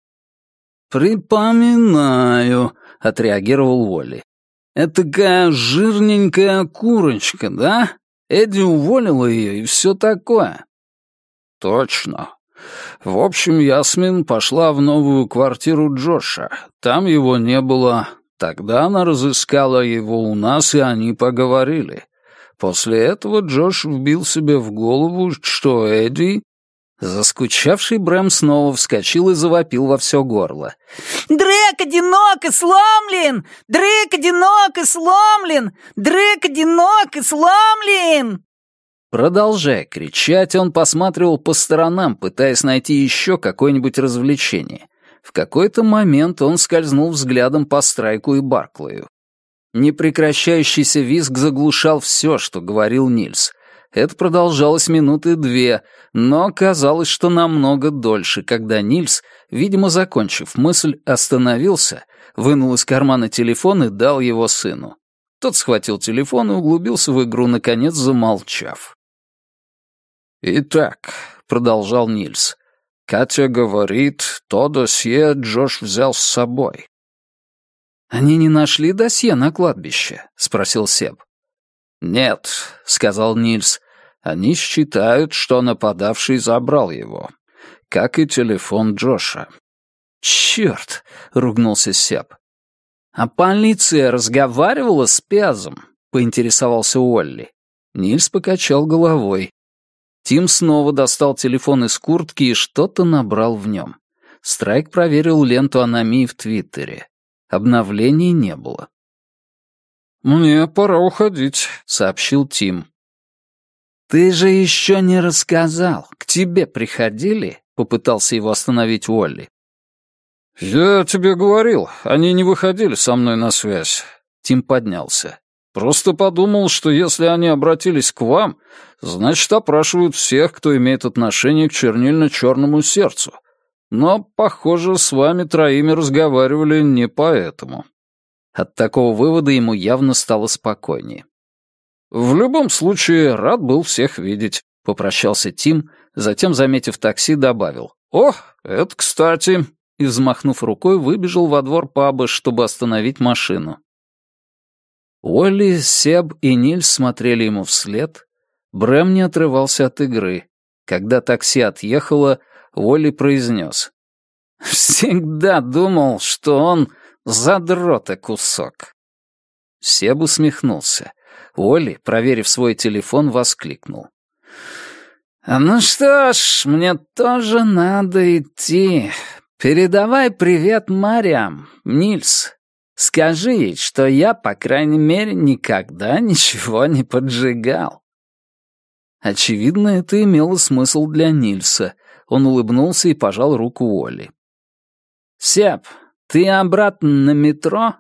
«Припоминаю», — отреагировал Уолли. «Этакая жирненькая курочка, да? Эдди уволила ее и все такое». «Точно. В общем, Ясмин пошла в новую квартиру Джоша. Там его не было. Тогда она разыскала его у нас, и они поговорили. После этого Джош вбил себе в голову, что Эдди...» Заскучавший Брэм снова вскочил и завопил во все горло. Дрек одинок и сломлен! Дрек одинок и сломлен! Дрек одинок и сломлен!» Продолжая кричать, он посматривал по сторонам, пытаясь найти еще какое-нибудь развлечение. В какой-то момент он скользнул взглядом по Страйку и Барклаю. Непрекращающийся визг заглушал все, что говорил Нильс. Это продолжалось 2 минуты, но казалось, что намного дольше, когда Нильс, видимо, закончив мысль, остановился, вынул из кармана телефон и дал его сыну. Тот схватил телефон и углубился в игру, наконец замолчав. «Итак», — продолжал Нильс, — «Катя говорит, то досье Джош взял с собой». «Они не нашли досье на кладбище?» — спросил Себ. «Нет», — сказал Нильс, — «они считают, что нападавший забрал его, как и телефон Джоша». «Черт!» — ругнулся Себ. «А полиция разговаривала с Пязом?» — поинтересовался Уолли. Нильс покачал головой. Тим снова достал телефон из куртки и что-то набрал в нем. Страйк проверил ленту Аномии в Твиттере. Обновлений не было. «Мне пора уходить», — сообщил Тим. «Ты же еще не рассказал. К тебе приходили?» — попытался его остановить Уолли. «Я тебе говорил, они не выходили со мной на связь». Тим поднялся. «Просто подумал, что если они обратились к вам, значит, опрашивают всех, кто имеет отношение к чернильно-черному сердцу. Но, похоже, с вами 3 разговаривали не поэтому». От такого вывода ему явно стало спокойнее. «В любом случае, рад был всех видеть», — попрощался Тим, затем, заметив такси, добавил. «О, это кстати», и, взмахнув рукой, выбежал во двор паба, чтобы остановить машину. Уолли, Себ и Нильс смотрели ему вслед. Брэм не отрывался от игры. Когда такси отъехало, Уолли произнес. «Всегда думал, что он задрота кусок». Себ усмехнулся. Уолли, проверив свой телефон, воскликнул. «Ну что ж, мне тоже надо идти. Передавай привет Мариам, Нильс. Скажи ей, что я, по крайней мере, никогда ничего не поджигал». Очевидно, это имело смысл для Нильса. Он улыбнулся и пожал руку Уолли. «Себ, ты обратно на метро?»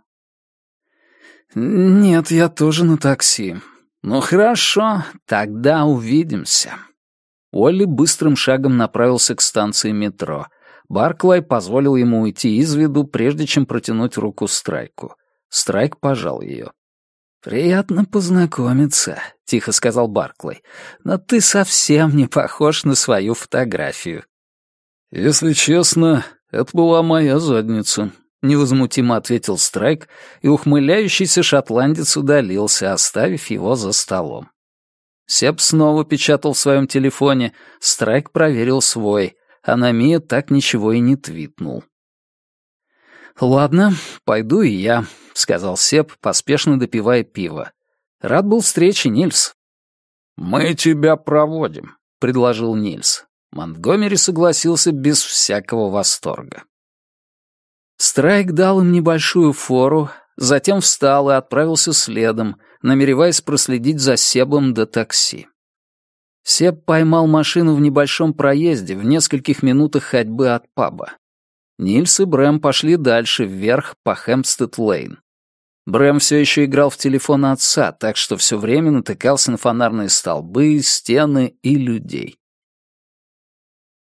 «Нет, я тоже на такси». «Ну хорошо, тогда увидимся». Уолли быстрым шагом направился к станции метро. Барклай позволил ему уйти из виду, прежде чем протянуть руку Страйку. Страйк пожал ее. «Приятно познакомиться», — тихо сказал Барклай. «Но ты совсем не похож на свою фотографию». «Если честно, это была моя задница», — невозмутимо ответил Страйк, и ухмыляющийся шотландец удалился, оставив его за столом. Себ снова печатал в своем телефоне, Страйк проверил свой, а Намия так ничего и не твитнул. «Ладно, пойду и я», — сказал Себ, поспешно допивая пиво. «Рад был встрече, Нильс». «Мы тебя проводим», — предложил Нильс. Монтгомери согласился без всякого восторга. Страйк дал им небольшую фору, затем встал и отправился следом, намереваясь проследить за Себом до такси. Себ поймал машину в небольшом проезде в нескольких минутах ходьбы от паба. Нильс и Брэм пошли дальше, вверх по Хэмпстед-Лейн. Брэм все еще играл в телефон отца, так что все время натыкался на фонарные столбы, стены и людей.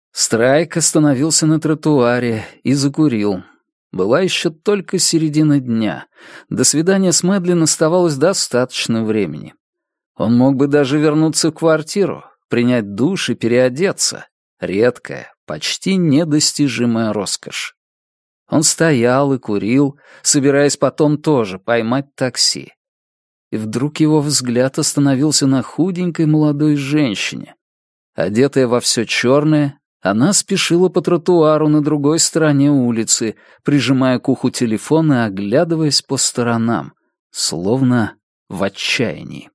Страйк остановился на тротуаре и закурил. Была еще только середина дня. До свидания с Мэдлин оставалось достаточно времени. Он мог бы даже вернуться в квартиру, принять душ и переодеться. Редкая, почти недостижимая роскошь. Он стоял и курил, собираясь потом тоже поймать такси. И вдруг его взгляд остановился на худенькой молодой женщине. Одетая во все черное, она спешила по тротуару на другой стороне улицы, прижимая к уху телефон и оглядываясь по сторонам, словно в отчаянии.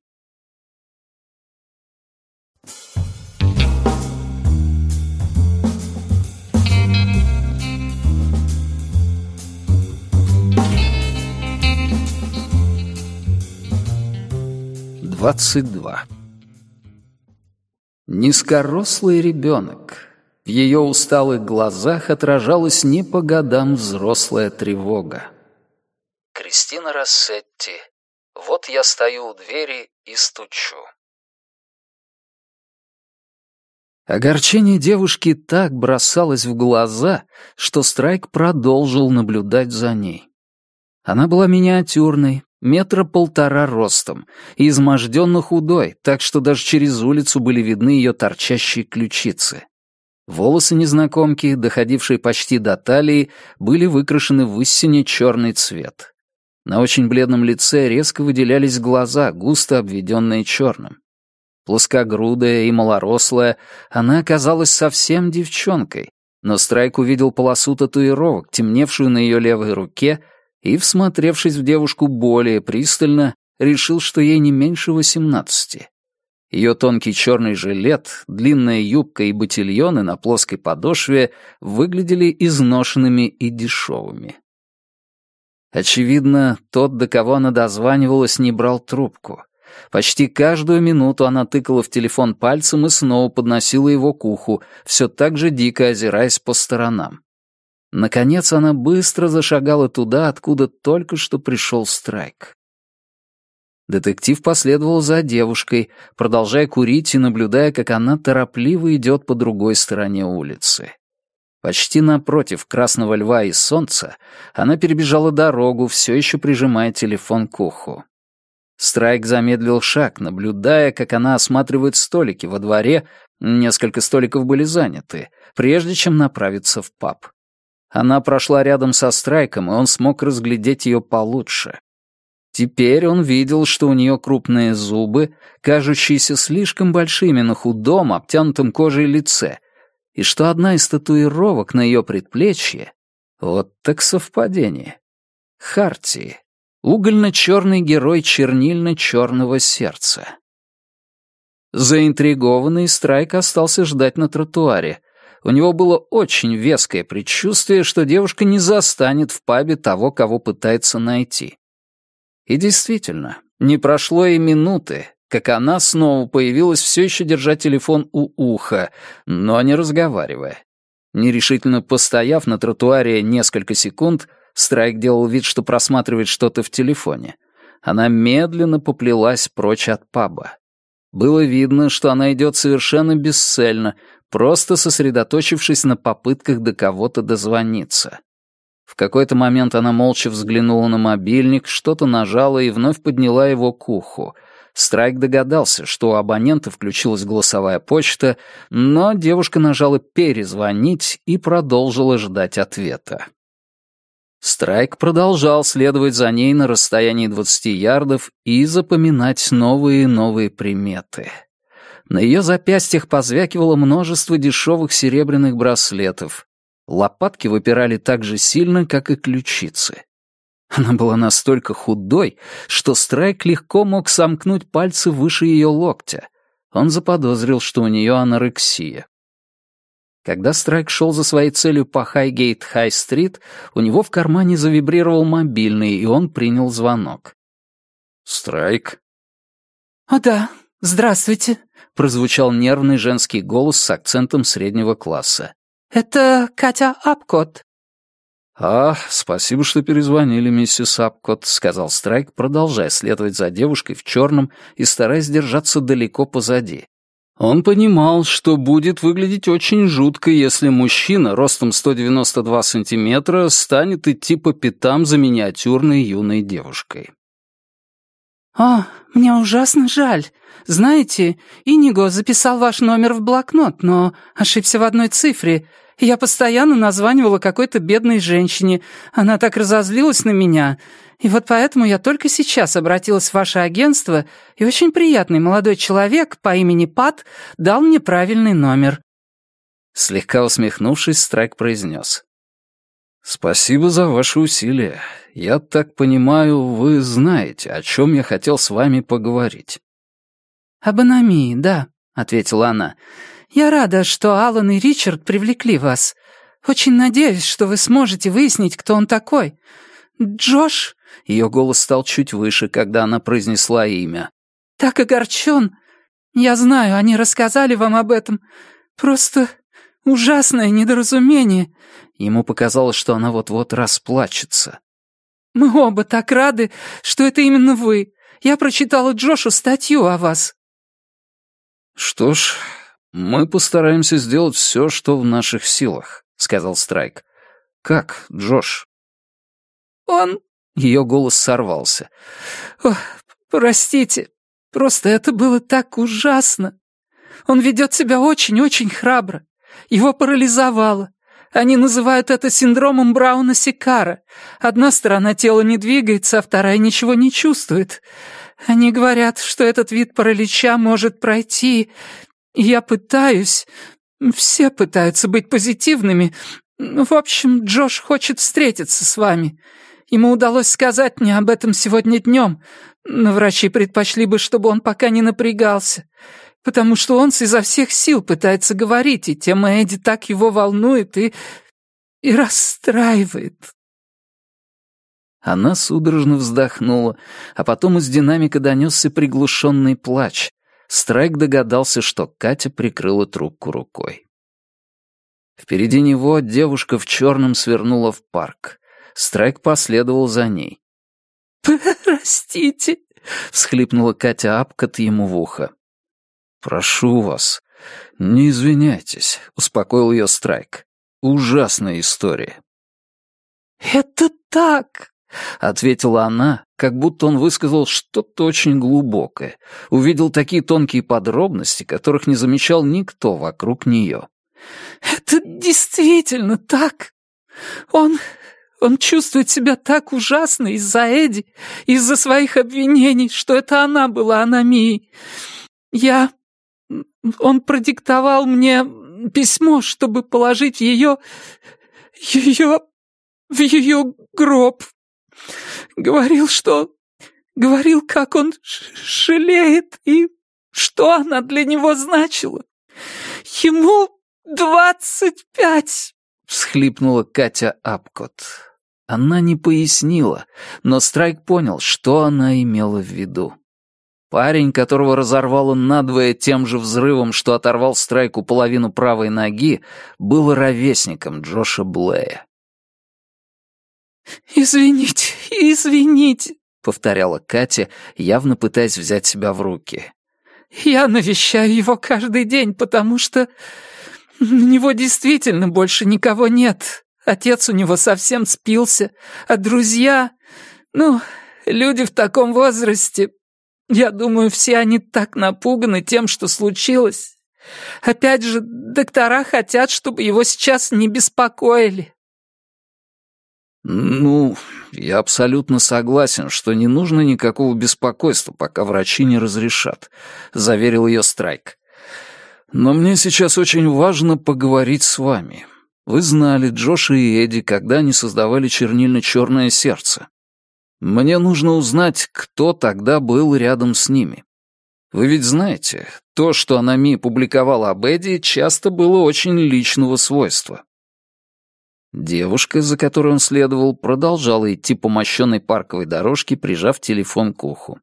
Двадцать два. Низкорослый ребенок. В ее усталых глазах отражалась не по годам взрослая тревога. Кристина Рассетти. Вот я стою у двери и стучу. Огорчение девушки так бросалось в глаза, что Страйк продолжил наблюдать за ней. Она была миниатюрной, 1,5 метра ростом, и изможденно худой, так что даже через улицу были видны ее торчащие ключицы. Волосы незнакомки, доходившие почти до талии, были выкрашены в истине черный цвет. На очень бледном лице резко выделялись глаза, густо обведенные черным. Плоскогрудая и малорослая, она оказалась совсем девчонкой, но Страйк увидел полосу татуировок, темневшую на ее левой руке, и, всмотревшись в девушку более пристально, решил, что ей не меньше 18. Ее тонкий черный жилет, длинная юбка и ботильоны на плоской подошве выглядели изношенными и дешевыми. Очевидно, тот, до кого она дозванивалась, не брал трубку. Почти каждую минуту она тыкала в телефон пальцем и снова подносила его к уху, все так же дико озираясь по сторонам. Наконец она быстро зашагала туда, откуда только что пришел Страйк. Детектив последовал за девушкой, продолжая курить и наблюдая, как она торопливо идет по другой стороне улицы. Почти напротив Красного Льва и Солнца она перебежала дорогу, все еще прижимая телефон к уху. Страйк замедлил шаг, наблюдая, как она осматривает столики во дворе, несколько столиков были заняты, прежде чем направиться в паб. Она прошла рядом со Страйком, и он смог разглядеть ее получше. Теперь он видел, что у нее крупные зубы, кажущиеся слишком большими на худом, обтянутом кожей лице, и что одна из татуировок на ее предплечье — вот так совпадение. Хартии. Угольно-черный герой чернильно-черного сердца. Заинтригованный, Страйк остался ждать на тротуаре. У него было очень веское предчувствие, что девушка не застанет в пабе того, кого пытается найти. И действительно, не прошло и минуты, как она снова появилась, все еще держа телефон у уха, но не разговаривая. Нерешительно постояв на тротуаре несколько секунд, Страйк делал вид, что просматривает что-то в телефоне. Она медленно поплелась прочь от паба. Было видно, что она идет совершенно бесцельно, просто сосредоточившись на попытках до кого-то дозвониться. В какой-то момент она молча взглянула на мобильник, что-то нажала и вновь подняла его к уху. Страйк догадался, что у абонента включилась голосовая почта, но девушка нажала «перезвонить» и продолжила ждать ответа. Страйк продолжал следовать за ней на расстоянии 20 ярдов и запоминать новые и новые приметы. На ее запястьях позвякивало множество дешевых серебряных браслетов. Лопатки выпирали так же сильно, как и ключицы. Она была настолько худой, что Страйк легко мог сомкнуть пальцы выше ее локтя. Он заподозрил, что у нее анорексия. Когда Страйк шел за своей целью по Хайгейт-Хай-стрит, у него в кармане завибрировал мобильный, и он принял звонок. «Страйк?» «О да, здравствуйте», — прозвучал нервный женский голос с акцентом среднего класса. «Это Катя Апкот». Спасибо, что перезвонили, миссис Апкот», — сказал Страйк, продолжая следовать за девушкой в черном и стараясь держаться далеко позади. Он понимал, что будет выглядеть очень жутко, если мужчина ростом 192 сантиметра станет идти по пятам за миниатюрной юной девушкой. «О, мне ужасно жаль. Знаете, Иниго записал ваш номер в блокнот, но ошибся в одной цифре. Я постоянно названивала какой-то бедной женщине. Она так разозлилась на меня. И вот поэтому я только сейчас обратилась в ваше агентство, и очень приятный молодой человек по имени Пат дал мне правильный номер». Слегка усмехнувшись, Страйк произнес. «Спасибо за ваши усилия. Я так понимаю, вы знаете, о чем я хотел с вами поговорить». «Об аномии, да», — ответила она. «Я рада, что Алан и Ричард привлекли вас. Очень надеюсь, что вы сможете выяснить, кто он такой. Джош...» Ее голос стал чуть выше, когда она произнесла имя. «Так огорчен. Я знаю, они рассказали вам об этом. Просто ужасное недоразумение». Ему показалось, что она вот-вот расплачется. «Мы оба так рады, что это именно вы. Я прочитала Джошу статью о вас». «Что ж, мы постараемся сделать все, что в наших силах», — сказал Страйк. «Как, Джош?» «Он...» — ее голос сорвался. «Ох, простите, просто это было так ужасно. Он ведет себя очень-очень храбро. Его парализовало. Они называют это синдромом Брауна-Сикара. Одна сторона тела не двигается, а вторая ничего не чувствует. Они говорят, что этот вид паралича может пройти. И я пытаюсь... Все пытаются быть позитивными. В общем, Джош хочет встретиться с вами. Ему удалось сказать мне об этом сегодня днем, но врачи предпочли бы, чтобы он пока не напрягался, потому что он изо всех сил пытается говорить, и тема Эдди так его волнует и расстраивает». Она судорожно вздохнула, а потом из динамика донесся приглушенный плач. Страйк догадался, что Катя прикрыла трубку рукой. Впереди него девушка в черном свернула в парк. Страйк последовал за ней. «Простите», — всхлипнула Катя Апкот ему в ухо. «Прошу вас, не извиняйтесь», — успокоил ее Страйк. «Ужасная история». «Это так», — ответила она, как будто он высказал что-то очень глубокое, увидел такие тонкие подробности, которых не замечал никто вокруг нее. «Это действительно так. Он чувствует себя так ужасно из-за Эдди, из-за своих обвинений, что это она была аномией. Он продиктовал мне письмо, чтобы положить в ее гроб. Говорил, как он жалеет и что она для него значила. Ему 25!» — всхлипнула Катя Апкот. Она не пояснила, но Страйк понял, что она имела в виду. Парень, которого разорвало надвое тем же взрывом, что оторвал Страйку половину правой ноги, был ровесником Джоша Блея. «Извините», — повторяла Катя, явно пытаясь взять себя в руки. «Я навещаю его каждый день, потому что у него действительно больше никого нет. Отец у него совсем спился, а друзья... люди в таком возрасте... Я думаю, все они так напуганы тем, что случилось. Опять же, доктора хотят, чтобы его сейчас не беспокоили». Я абсолютно согласен, что не нужно никакого беспокойства, пока врачи не разрешат», — заверил ее Страйк. «Но мне сейчас очень важно поговорить с вами. Вы знали Джоша и Эдди, когда они создавали чернильно-черное сердце. Мне нужно узнать, кто тогда был рядом с ними. Вы ведь знаете, то, что Анами публиковала об Эдди, часто было очень личного свойства». Девушка, за которой он следовал, продолжала идти по мощенной парковой дорожке, прижав телефон к уху.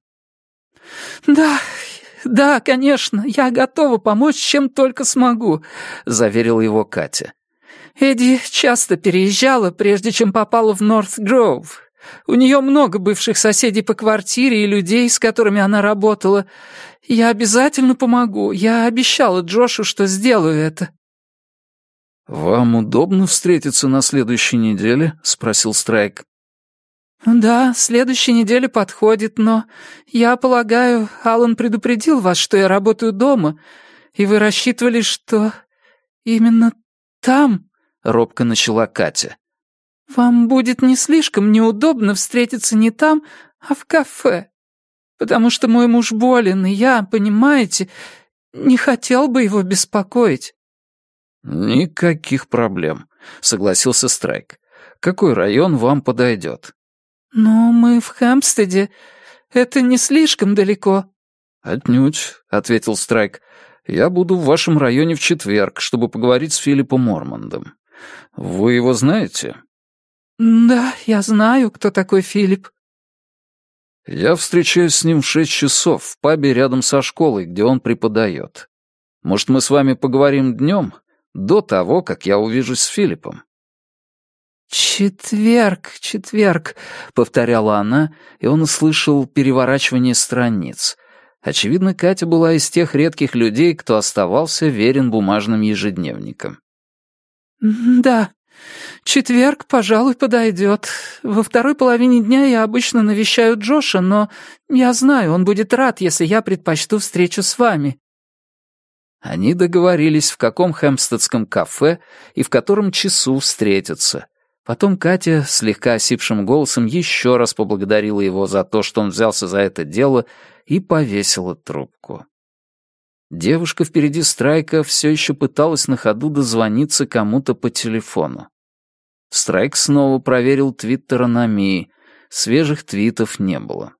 «Да, конечно, я готова помочь, чем только смогу», — заверила его Катя. «Эдди часто переезжала, прежде чем попала в Норт-Гроув. У нее много бывших соседей по квартире и людей, с которыми она работала. Я обязательно помогу. Я обещала Джошу, что сделаю это». «Вам удобно встретиться на следующей неделе?» — спросил Страйк. «Да, следующая неделя подходит, но, я полагаю, Аллан предупредил вас, что я работаю дома, и вы рассчитывали, что именно там...» — робко начала Катя. «Вам будет не слишком неудобно встретиться не там, а в кафе, потому что мой муж болен, и я, понимаете, не хотел бы его беспокоить». «Никаких проблем», — согласился Страйк. «Какой район вам подойдет?» «Но мы в Хэмпстеде. Это не слишком далеко». «Отнюдь», — ответил Страйк. «Я буду в вашем районе в четверг, чтобы поговорить с Филиппом Ормандом. Вы его знаете?» «Да, я знаю, кто такой Филипп». «Я встречаюсь с ним в 6 часов в пабе рядом со школой, где он преподает. Может, мы с вами поговорим днем, до того, как я увижусь с Филиппом?» «Четверг», — повторяла она, и он услышал переворачивание страниц. Очевидно, Катя была из тех редких людей, кто оставался верен бумажным ежедневникам. «Да, четверг, пожалуй, подойдет. Во второй половине дня я обычно навещаю Джоша, но я знаю, он будет рад, если я предпочту встречу с вами». Они договорились, в каком хэмпстедском кафе и в котором часу встретятся. Потом Катя слегка осипшим голосом еще раз поблагодарила его за то, что он взялся за это дело, и повесила трубку. Девушка впереди Страйка все еще пыталась на ходу дозвониться кому-то по телефону. Страйк снова проверил твиттер Аномии. Свежих твитов не было.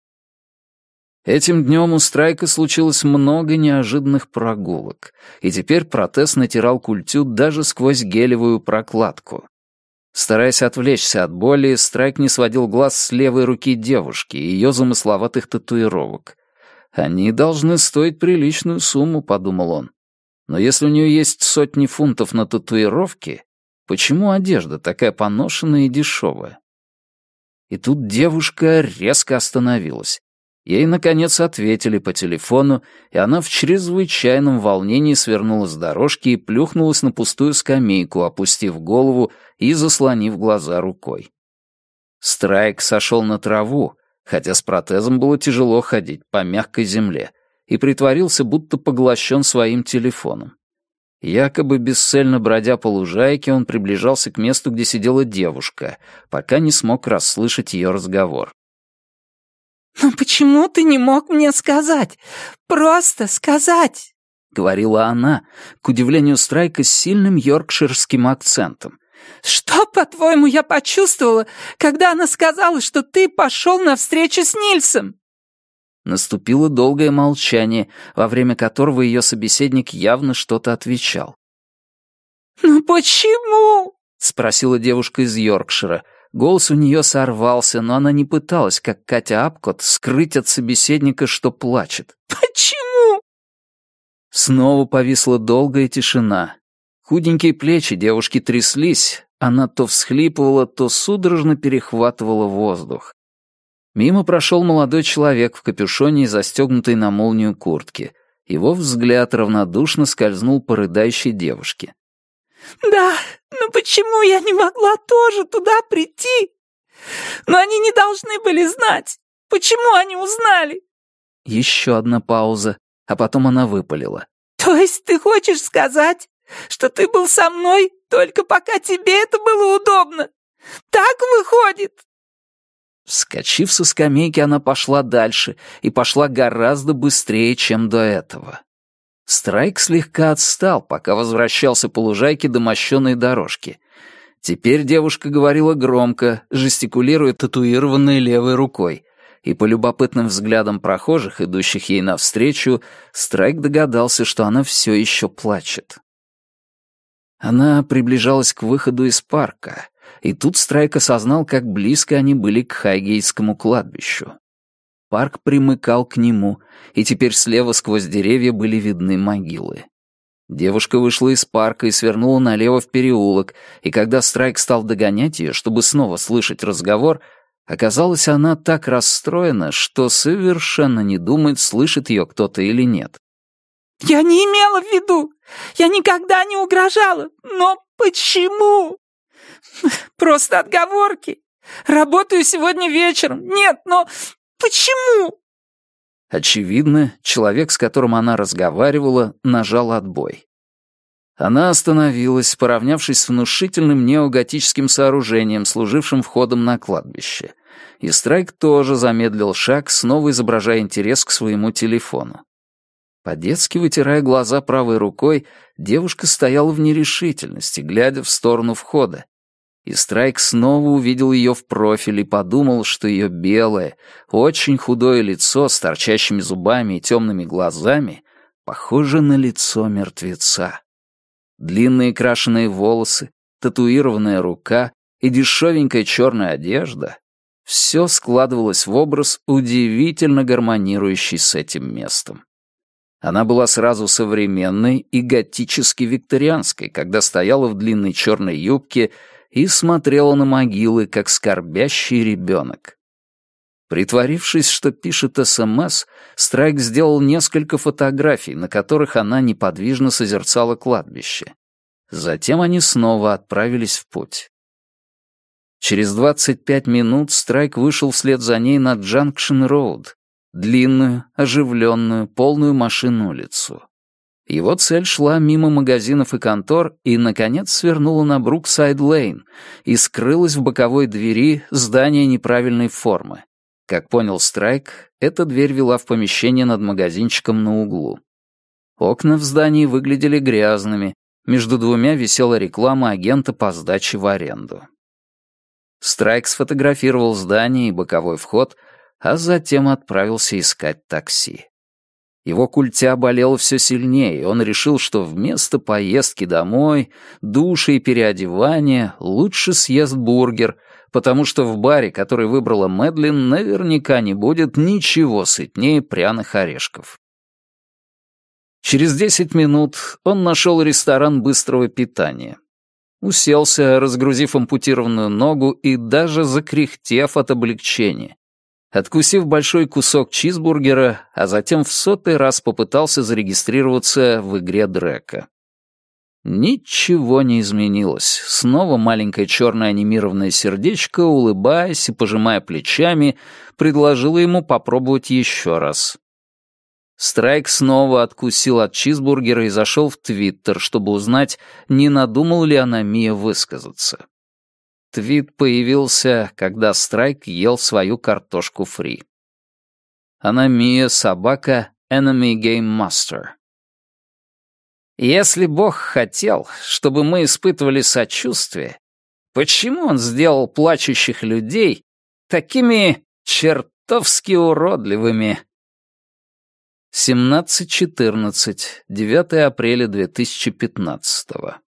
Этим днем у Страйка случилось много неожиданных прогулок, и теперь протез натирал культю даже сквозь гелевую прокладку. Стараясь отвлечься от боли, Страйк не сводил глаз с левой руки девушки и ее замысловатых татуировок. «Они должны стоить приличную сумму», — подумал он. «Но если у нее есть сотни фунтов на татуировки, почему одежда такая поношенная и дешевая?» И тут девушка резко остановилась. Ей, наконец, ответили по телефону, и она в чрезвычайном волнении свернула с дорожки и плюхнулась на пустую скамейку, опустив голову и заслонив глаза рукой. Страйк сошел на траву, хотя с протезом было тяжело ходить по мягкой земле, и притворился, будто поглощен своим телефоном. Якобы бесцельно бродя по лужайке, он приближался к месту, где сидела девушка, пока не смог расслышать ее разговор. «Ну почему ты не мог мне сказать? Просто сказать!» — говорила она, к удивлению Страйка, с сильным йоркширским акцентом. «Что, по-твоему, я почувствовала, когда она сказала, что ты пошел на встречу с Нильсом?» Наступило долгое молчание, во время которого ее собеседник явно что-то отвечал. «Ну почему?» — спросила девушка из Йоркшира. Голос у нее сорвался, но она не пыталась, как Катя Апкот, скрыть от собеседника, что плачет. «Почему?» Снова повисла долгая тишина. Худенькие плечи девушки тряслись, она то всхлипывала, то судорожно перехватывала воздух. Мимо прошел молодой человек в капюшоне и застегнутой на молнию куртке. Его взгляд равнодушно скользнул по рыдающей девушке. «Да, но почему я не могла тоже туда прийти? Но они не должны были знать. Почему они узнали?» Еще одна пауза, а потом она выпалила. «То есть ты хочешь сказать, что ты был со мной только пока тебе это было удобно? Так выходит?» Вскочив со скамейки, она пошла дальше и пошла гораздо быстрее, чем до этого. Страйк слегка отстал, пока возвращался по лужайке до мощенной дорожки. Теперь девушка говорила громко, жестикулируя татуированной левой рукой, и по любопытным взглядам прохожих, идущих ей навстречу, Страйк догадался, что она все еще плачет. Она приближалась к выходу из парка, и тут Страйк осознал, как близко они были к Хайгейтскому кладбищу. Парк примыкал к нему, и теперь слева сквозь деревья были видны могилы. Девушка вышла из парка и свернула налево в переулок, и когда Страйк стал догонять ее, чтобы снова слышать разговор, Оказалось, она так расстроена, что совершенно не думает, слышит ее кто-то или нет. «Я не имела в виду! Я никогда не угрожала! Но почему? Просто отговорки! Работаю сегодня вечером! Нет, но почему?» Очевидно, человек, с которым она разговаривала, нажал отбой. Она остановилась, поравнявшись с внушительным неоготическим сооружением, служившим входом на кладбище. И Страйк тоже замедлил шаг, снова изображая интерес к своему телефону. По-детски вытирая глаза правой рукой, девушка стояла в нерешительности, глядя в сторону входа. И Страйк снова увидел ее в профиль и подумал, что ее белое, очень худое лицо с торчащими зубами и темными глазами похоже на лицо мертвеца. Длинные крашеные волосы, татуированная рука и дешевенькая черная одежда — все складывалось в образ, удивительно гармонирующий с этим местом. Она была сразу современной и готически-викторианской, когда стояла в длинной черной юбке и смотрела на могилы, как скорбящий ребенок. Притворившись, что пишет СМС, Страйк сделал несколько фотографий, на которых она неподвижно созерцала кладбище. Затем они снова отправились в путь. Через 25 минут Страйк вышел вслед за ней на Джанкшн-роуд, длинную, оживленную, полную машин улицу. Его цель шла мимо магазинов и контор и, наконец, свернула на Бруксайд-лейн и скрылась в боковой двери здания неправильной формы. Как понял Страйк, эта дверь вела в помещение над магазинчиком на углу. Окна в здании выглядели грязными, между двумя висела реклама агента по сдаче в аренду. Страйк сфотографировал здание и боковой вход, а затем отправился искать такси. Его культя болела все сильнее, и он решил, что вместо поездки домой, душа и переодевания лучше съест бургер, потому что в баре, который выбрала Мэдлин, наверняка не будет ничего сытнее пряных орешков. Через 10 минут он нашел ресторан быстрого питания. Уселся, разгрузив ампутированную ногу и даже закряхтев от облегчения. Откусив большой кусок чизбургера, а затем в 100-й раз попытался зарегистрироваться в игре Дрека. Ничего не изменилось. Снова маленькое черное анимированное сердечко, улыбаясь и пожимая плечами, предложило ему попробовать еще раз. Страйк снова откусил от чизбургера и зашел в Твиттер, чтобы узнать, не надумал ли Аномия высказаться. Твит появился, когда Страйк ел свою картошку фри. Аномия, собака, Enemy Game Master. Если Бог хотел, чтобы мы испытывали сочувствие, почему он сделал плачущих людей такими чертовски уродливыми? 17:14, 9 апреля 2015